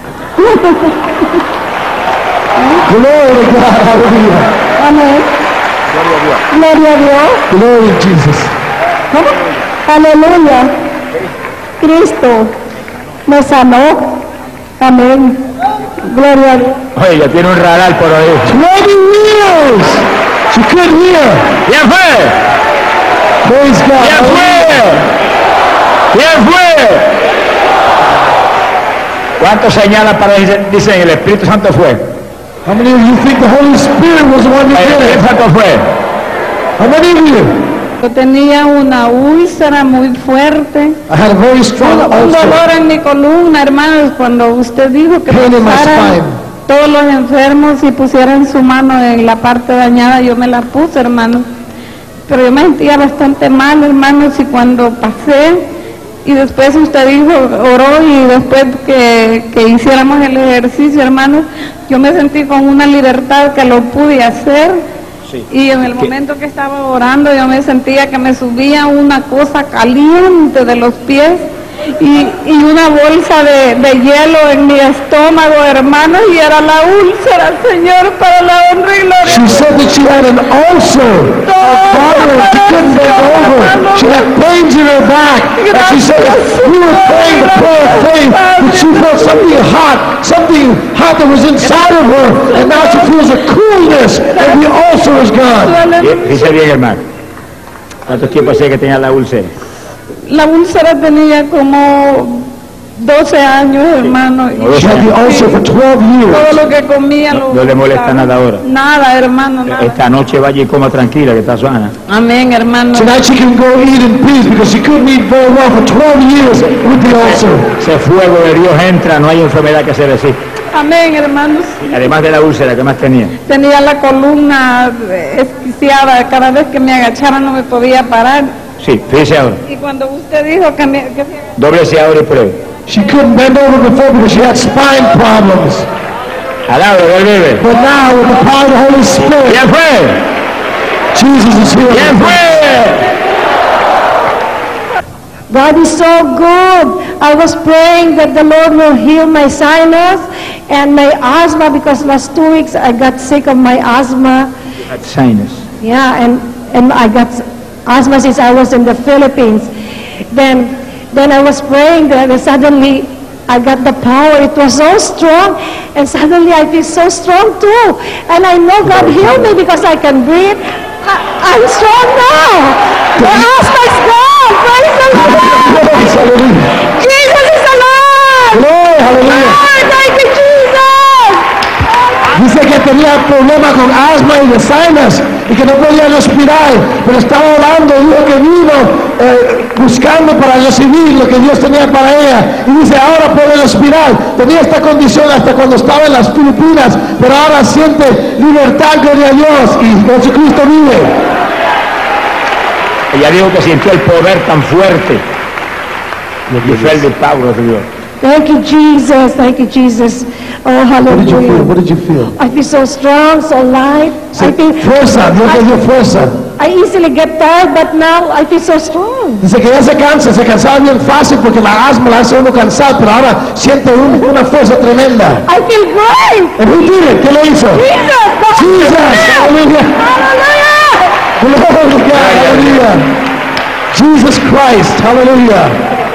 Glory to God, hallelujah. Amén. Gloria a Dios. Glory to Jesus. ¿Cómo? Aleluya. Cristo me sanó. Amén. Gloria a Dios. Oye, ya tiene un radar por ahí. twenty years! She couldn't hear. ¿Quién fue? Praise God. ¿Quién fue? ¿Quién fue? ¿Cuántos señalan para decir, dicen el Espíritu Santo fue? How many of you think the Holy Spirit was the one that El did Espíritu it? Santo fue. How many of you? Yo tenía una úlcera muy fuerte, I had a very strong un, un dolor ulcer. en mi columna, hermanos, cuando usted dijo que Pain in my pasaran spine. todos los enfermos y pusieran su mano en la parte dañada, yo me la puse, hermanos. Pero yo me sentía bastante mal, hermanos, y cuando pasé, y después usted dijo, oró, y después que, que hiciéramos el ejercicio, hermanos, yo me sentí con una libertad que lo pude hacer. Sí. Y en el momento que estaba orando yo me sentía que me subía una cosa caliente de los pies y, y una bolsa de, de hielo en mi estómago, hermanos, y era la úlcera, Señor, para la honra y gloria. She said that she had an ulcer. Father, she couldn't bend over. She had pains in her back. And she said, we were praying the prayer of faith, but she felt something hot, something hot that was inside of her, and now she feels a coolness, and the ulcer is gone. Dice bien, hermano. ¿Cuánto tiempo hacía que tenía la úlcera? La úlcera tenía como doce años, hermano. Como She had the ulcer for twelve Todo years. lo que comía No- lo no le molesta vomitaba. nada ahora. Nada, hermano, nada. Esta noche vaya y coma tranquila, que está sana. Amén, hermano. Tonight she can go eat in peace because she couldn't eat very well for twelve years with the ulcer. Ese fuego de Dios entra, no hay enfermedad que se resista. Amén, hermanos. Además de la úlcera, ¿qué más tenía? Tenía la columna esquiciada. Cada vez que me agachara no me podía parar. Sí, fíjese ahora. Y cuando usted dijo que me... Que me- Dóblese ahora y pruebe. She couldn't bend over before because she had spine problems. Alabro, del bebé. But now with the power of the Holy Spirit, ¿Quién fue? Jesus is here. ¿Quién fue? God is so good. I was praying that the Lord will heal my sinus and my asthma because last two weeks I got sick of my asthma. Sinus. Yeah, and, and I got asthma since I was in the Philippines. Then, then I was praying that and suddenly I got the power. It was so strong and suddenly I feel so strong too. And I know God healed me because I can breathe. I, I'm strong now. The asthma is gone. Praise the Lord. Praise, hallelujah. Jesus is alive. Glory, hallelujah. Oh, thank you, Jesus. Dice que tenía problemas con asma y de sinus y que no podía respirar, pero estaba orando, dijo que vino eh, buscando para recibir lo que Dios tenía para ella. Y dice, ahora puede respirar. Tenía esta condición hasta cuando estaba en las Filipinas, pero ahora siente libertad, gloria a Dios, y Jesucristo vive. Ella dijo que sintió el poder tan fuerte. You felt the power of Dios. Thank you, Jesus. Thank you, Jesus. Oh, What did you feel? hallelujah. What did you feel? I feel so strong, so light. I feel Fuerza, Dios te dio fuerza. I easily get tired, but now I feel so strong. Dice que ya se cansa, se cansaba bien fácil porque la asma la hace uno cansar, pero ahora siente un- una fuerza tremenda. I feel great. And who did it? ¿Qué lo hizo? Jesus. God Jesus, hallelujah. Hallelujah. Glory to God, hallelujah. Jesus Christ, hallelujah.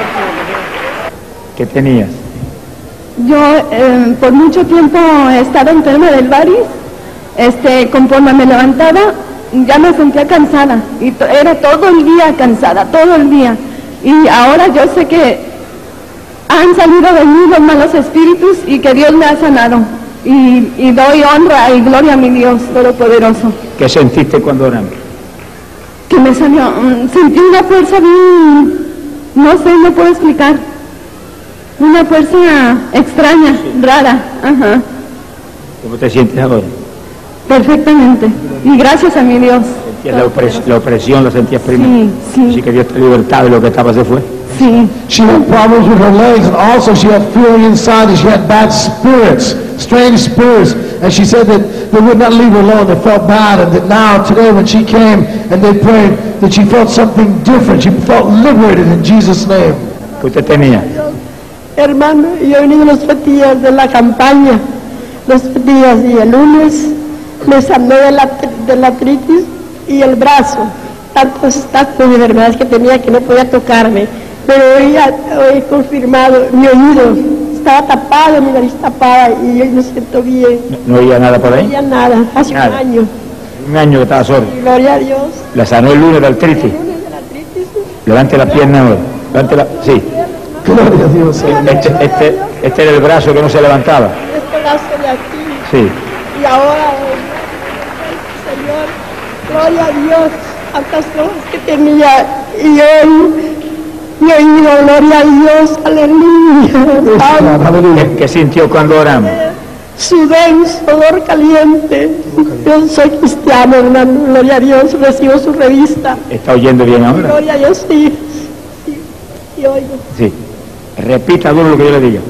¿Qué tenías? Yo eh, por mucho tiempo he estado enferma del varis. Este, conforme me levantaba, ya me sentía cansada. Y to- era todo el día cansada, todo el día. Y ahora yo sé que han salido de mí los malos espíritus y que Dios me ha sanado. Y, y doy honra y gloria a mi Dios Todopoderoso. ¿Qué sentiste cuando oramos? Que me salió, mm, sentí una fuerza bien, no sé, no puedo explicar. Una fuerza extraña, rara, ajá, ¿Cómo te sientes ahora? perfectamente. Y gracias a mi Dios. ¿Sentías la, opres- la opresión, la sentías primero? Sí, sí. Así que Dios te libertad de lo que estaba se fue. Sí, She had problems with her legs, and also she had feeling inside that she had bad spirits, strange spirits. And she said that they would not leave her alone. They felt bad, and that now, today, when she came and they prayed, that she felt something different. She felt liberated in Jesus' name. ¿Qué usted tenía? Hermano, yo he venido los tres días de la campaña, los tres días, y el lunes me sanó de la, de la artritis y el brazo, tantos tacos de enfermedades que tenía que no podía tocarme, pero hoy, ya- hoy he confirmado, mi oído estaba tapado, mi nariz tapada, y hoy me siento bien, No, no oía nada por no ahí. había nada, hace Nada. un año, Un año que estaba sordo. gloria a Dios. La sanó el lunes de artritis. El lunes de la artritis, Levante la pierna ahora. Levante la... Sí. Gloria a Dios. Este, este, este era el brazo que no se levantaba. este brazo de aquí, Sí. y ahora, Señor, gloria a Dios, tantas cosas que tenía, y hoy, mi oído, gloria a Dios, aleluya, Padre, Hallelujah. ¿Qué, qué sintió cuando oramos? sudé un sudor caliente, yo soy cristiano, hermano, gloria a Dios, recibo su revista, ¿Está oyendo bien ahora? gloria a Dios, sí, sí, y oigo, Sí. Repita duro lo que yo le diga.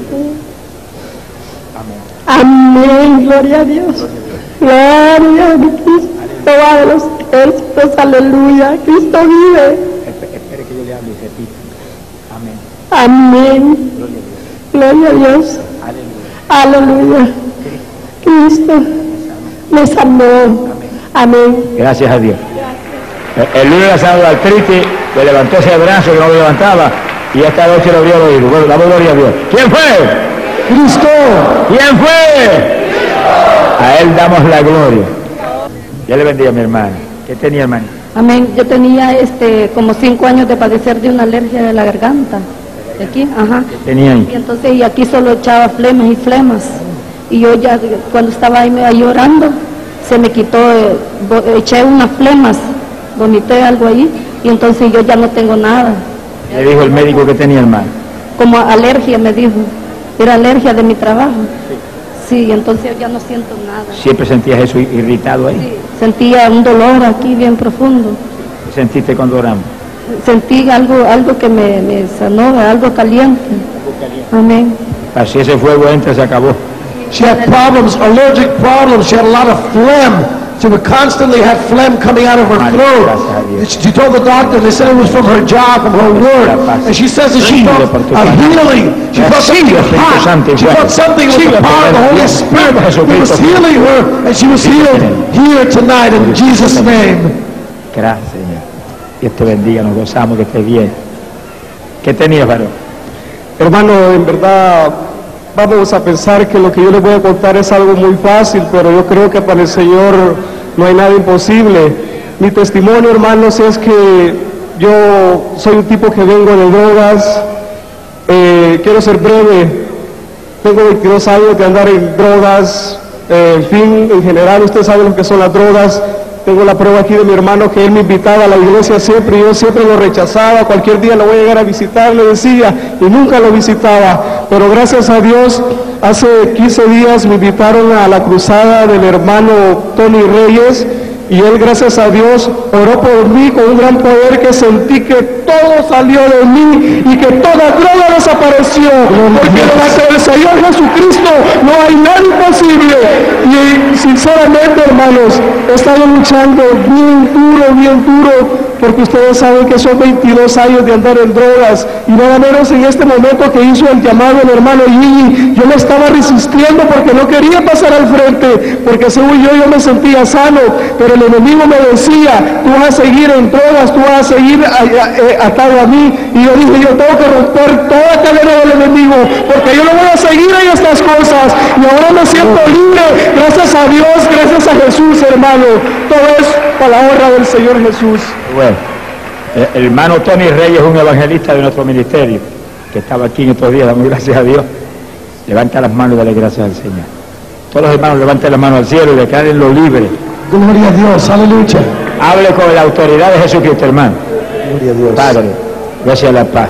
amén, gloria a Dios, gloria a mi Cristo, Jehová de los ejércitos, aleluya, Cristo vive. Espere que yo le hable y repita. Amén. Amén. Gloria a Dios. Aleluya. Cristo me sanó. Amén. Gracias a Dios. El, el lunes la sanó la artritis, le levantó ese brazo que no lo levantaba y esta noche le abrió el oído. Bueno, damos gloria a Dios. ¿Quién fue? Cristo. ¿Quién fue? A Él damos la gloria. Ya le bendiga a mi hermana. ¿Qué tenía, hermano? Amén. Yo tenía este como cinco años de padecer de una alergia de la garganta. De aquí, ajá. ¿Qué tenía ahí? Y entonces y aquí solo echaba flemas y flemas. Y yo ya cuando estaba ahí, ahí orando, se me quitó, eh, eché unas flemas, vomité algo ahí, y entonces yo ya no tengo nada. Le dijo el médico que tenía, hermano. Como alergia me dijo, era alergia de mi trabajo. Sí, entonces ya no siento nada. ¿Siempre sentías eso irritado ahí? Sí, sentía un dolor aquí bien profundo. ¿Qué sentiste cuando oramos? Sentí algo, algo que me, me sanó, algo caliente. Amén. Así ese fuego entra, se acabó. She had problems, allergic problems. She had a lot of phlegm. She would constantly have phlegm coming out of her throat. She told the doctor, they said it was from her job, from her work. And she says that she felt a healing. She felt something hot. She felt something with the power of the Holy Spirit. It was healing her, and she was healed here tonight in Jesus' name. Gracias, Señor. Dios te bendiga, nos gozamos que estés bien. ¿Qué tenías, varón? Hermano, en verdad, vamos a pensar que lo que yo les voy a contar es algo muy fácil, pero yo creo que para el Señor no hay nada imposible. Mi testimonio, hermanos, es que yo soy un tipo que vengo de drogas. Eh, quiero ser breve. Tengo veintidós años de andar en drogas. Eh, en fin, en general, usted sabe lo que son las drogas. Tengo la prueba aquí de mi hermano que él me invitaba a la iglesia siempre y yo siempre lo rechazaba. Cualquier día lo voy a llegar a visitar, le decía, y nunca lo visitaba. Pero gracias a Dios, hace quince días me invitaron a la cruzada del hermano Tony Reyes y él, gracias a Dios, oró por mí con un gran poder que sentí que todo salió de mí y que toda droga desapareció. Porque delante del Señor Jesucristo no hay nada imposible. Y sinceramente, hermanos, he estado luchando bien duro, bien duro, porque ustedes saben que son veintidós años de andar en drogas, y nada menos en este momento que hizo el llamado el hermano Gigi, yo me estaba resistiendo porque no quería pasar al frente, porque según yo, yo me sentía sano, pero el enemigo me decía, tú vas a seguir en drogas, tú vas a seguir atado a mí, y yo dije, yo tengo que romper toda cadena del enemigo, porque yo no voy a seguir en estas cosas, y ahora me siento libre, gracias a Dios, gracias a Jesús, hermano, todo es para la honra del Señor Jesús. Bueno, el hermano Tony Reyes es un evangelista de nuestro ministerio, que estaba aquí en estos días, damos gracias a Dios. Levanta las manos y dale gracias al Señor. Todos los hermanos levanten las manos al cielo y declárenlo libre. Gloria a Dios, aleluya. Hable con la autoridad de Jesucristo, hermano. Gloria a Dios. Padre, gracias a la paz.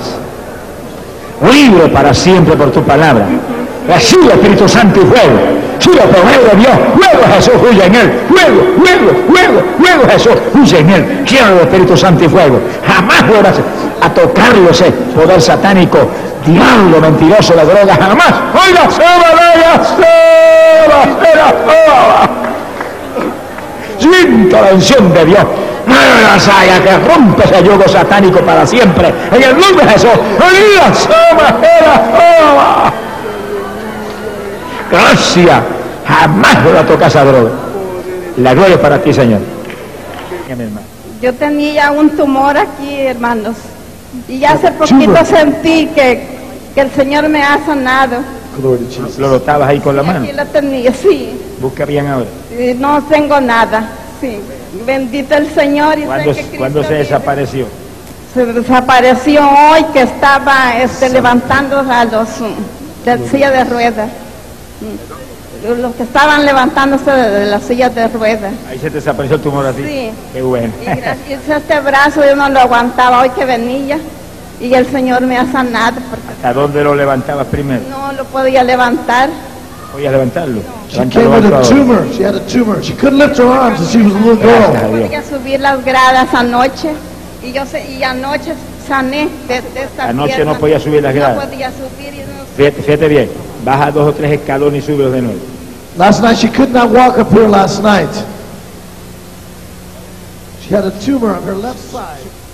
Libre para siempre por tu palabra. Recibe Espíritu Santo y fuego. Sigue por medio de Dios. Luego Jesús huye en él. Luego, luego, luego, luego Jesús huye en él. Quiero el Espíritu Santo y fuego. Jamás volverás a tocarlo ese poder satánico, diablo mentiroso, la droga. Jamás. Oiga, soba, oiga, soba, soba, soba. Siento la unción de Dios. Nueva saya que rompe ese yugo satánico para siempre. En el nombre de Jesús. Oiga, soba, soba. Gracias, jamás voy a tocar esa droga. La gloria es para ti, Señor. Yo tenía un tumor aquí, hermanos, y ya hace poquito sentí que, que el Señor me ha sanado. ¿Lo notabas ahí con la mano? Aquí lo tenía, sí. Busca bien ahora. Y no tengo nada, sí. Bendito el Señor. Y ¿Cuándo, sé que ¿cuándo se vive. desapareció? Se desapareció hoy que estaba este, levantando a los de silla de ruedas. Los que estaban levantándose de, de las sillas de ruedas. Ahí se te desapareció el tumor así. Sí. Qué bueno. Y gracias a este brazo yo no lo aguantaba hoy que venía y el Señor me ha sanado. Porque ¿Hasta dónde lo levantabas primero? no lo podía levantar. ¿Podías levantarlo? She came with a tumor. She had a tumor. She couldn't lift her arms and she was a little girl. No podía subir las gradas anoche y yo se, y anoche sané de, de esta Anoche pierna. no podía subir las gradas. No podía subir y no Fíjate, fíjate bien. Baja dos o tres escalones y súbelos de nuevo. Last night she could not walk up here last night. She had a tumor on her left side.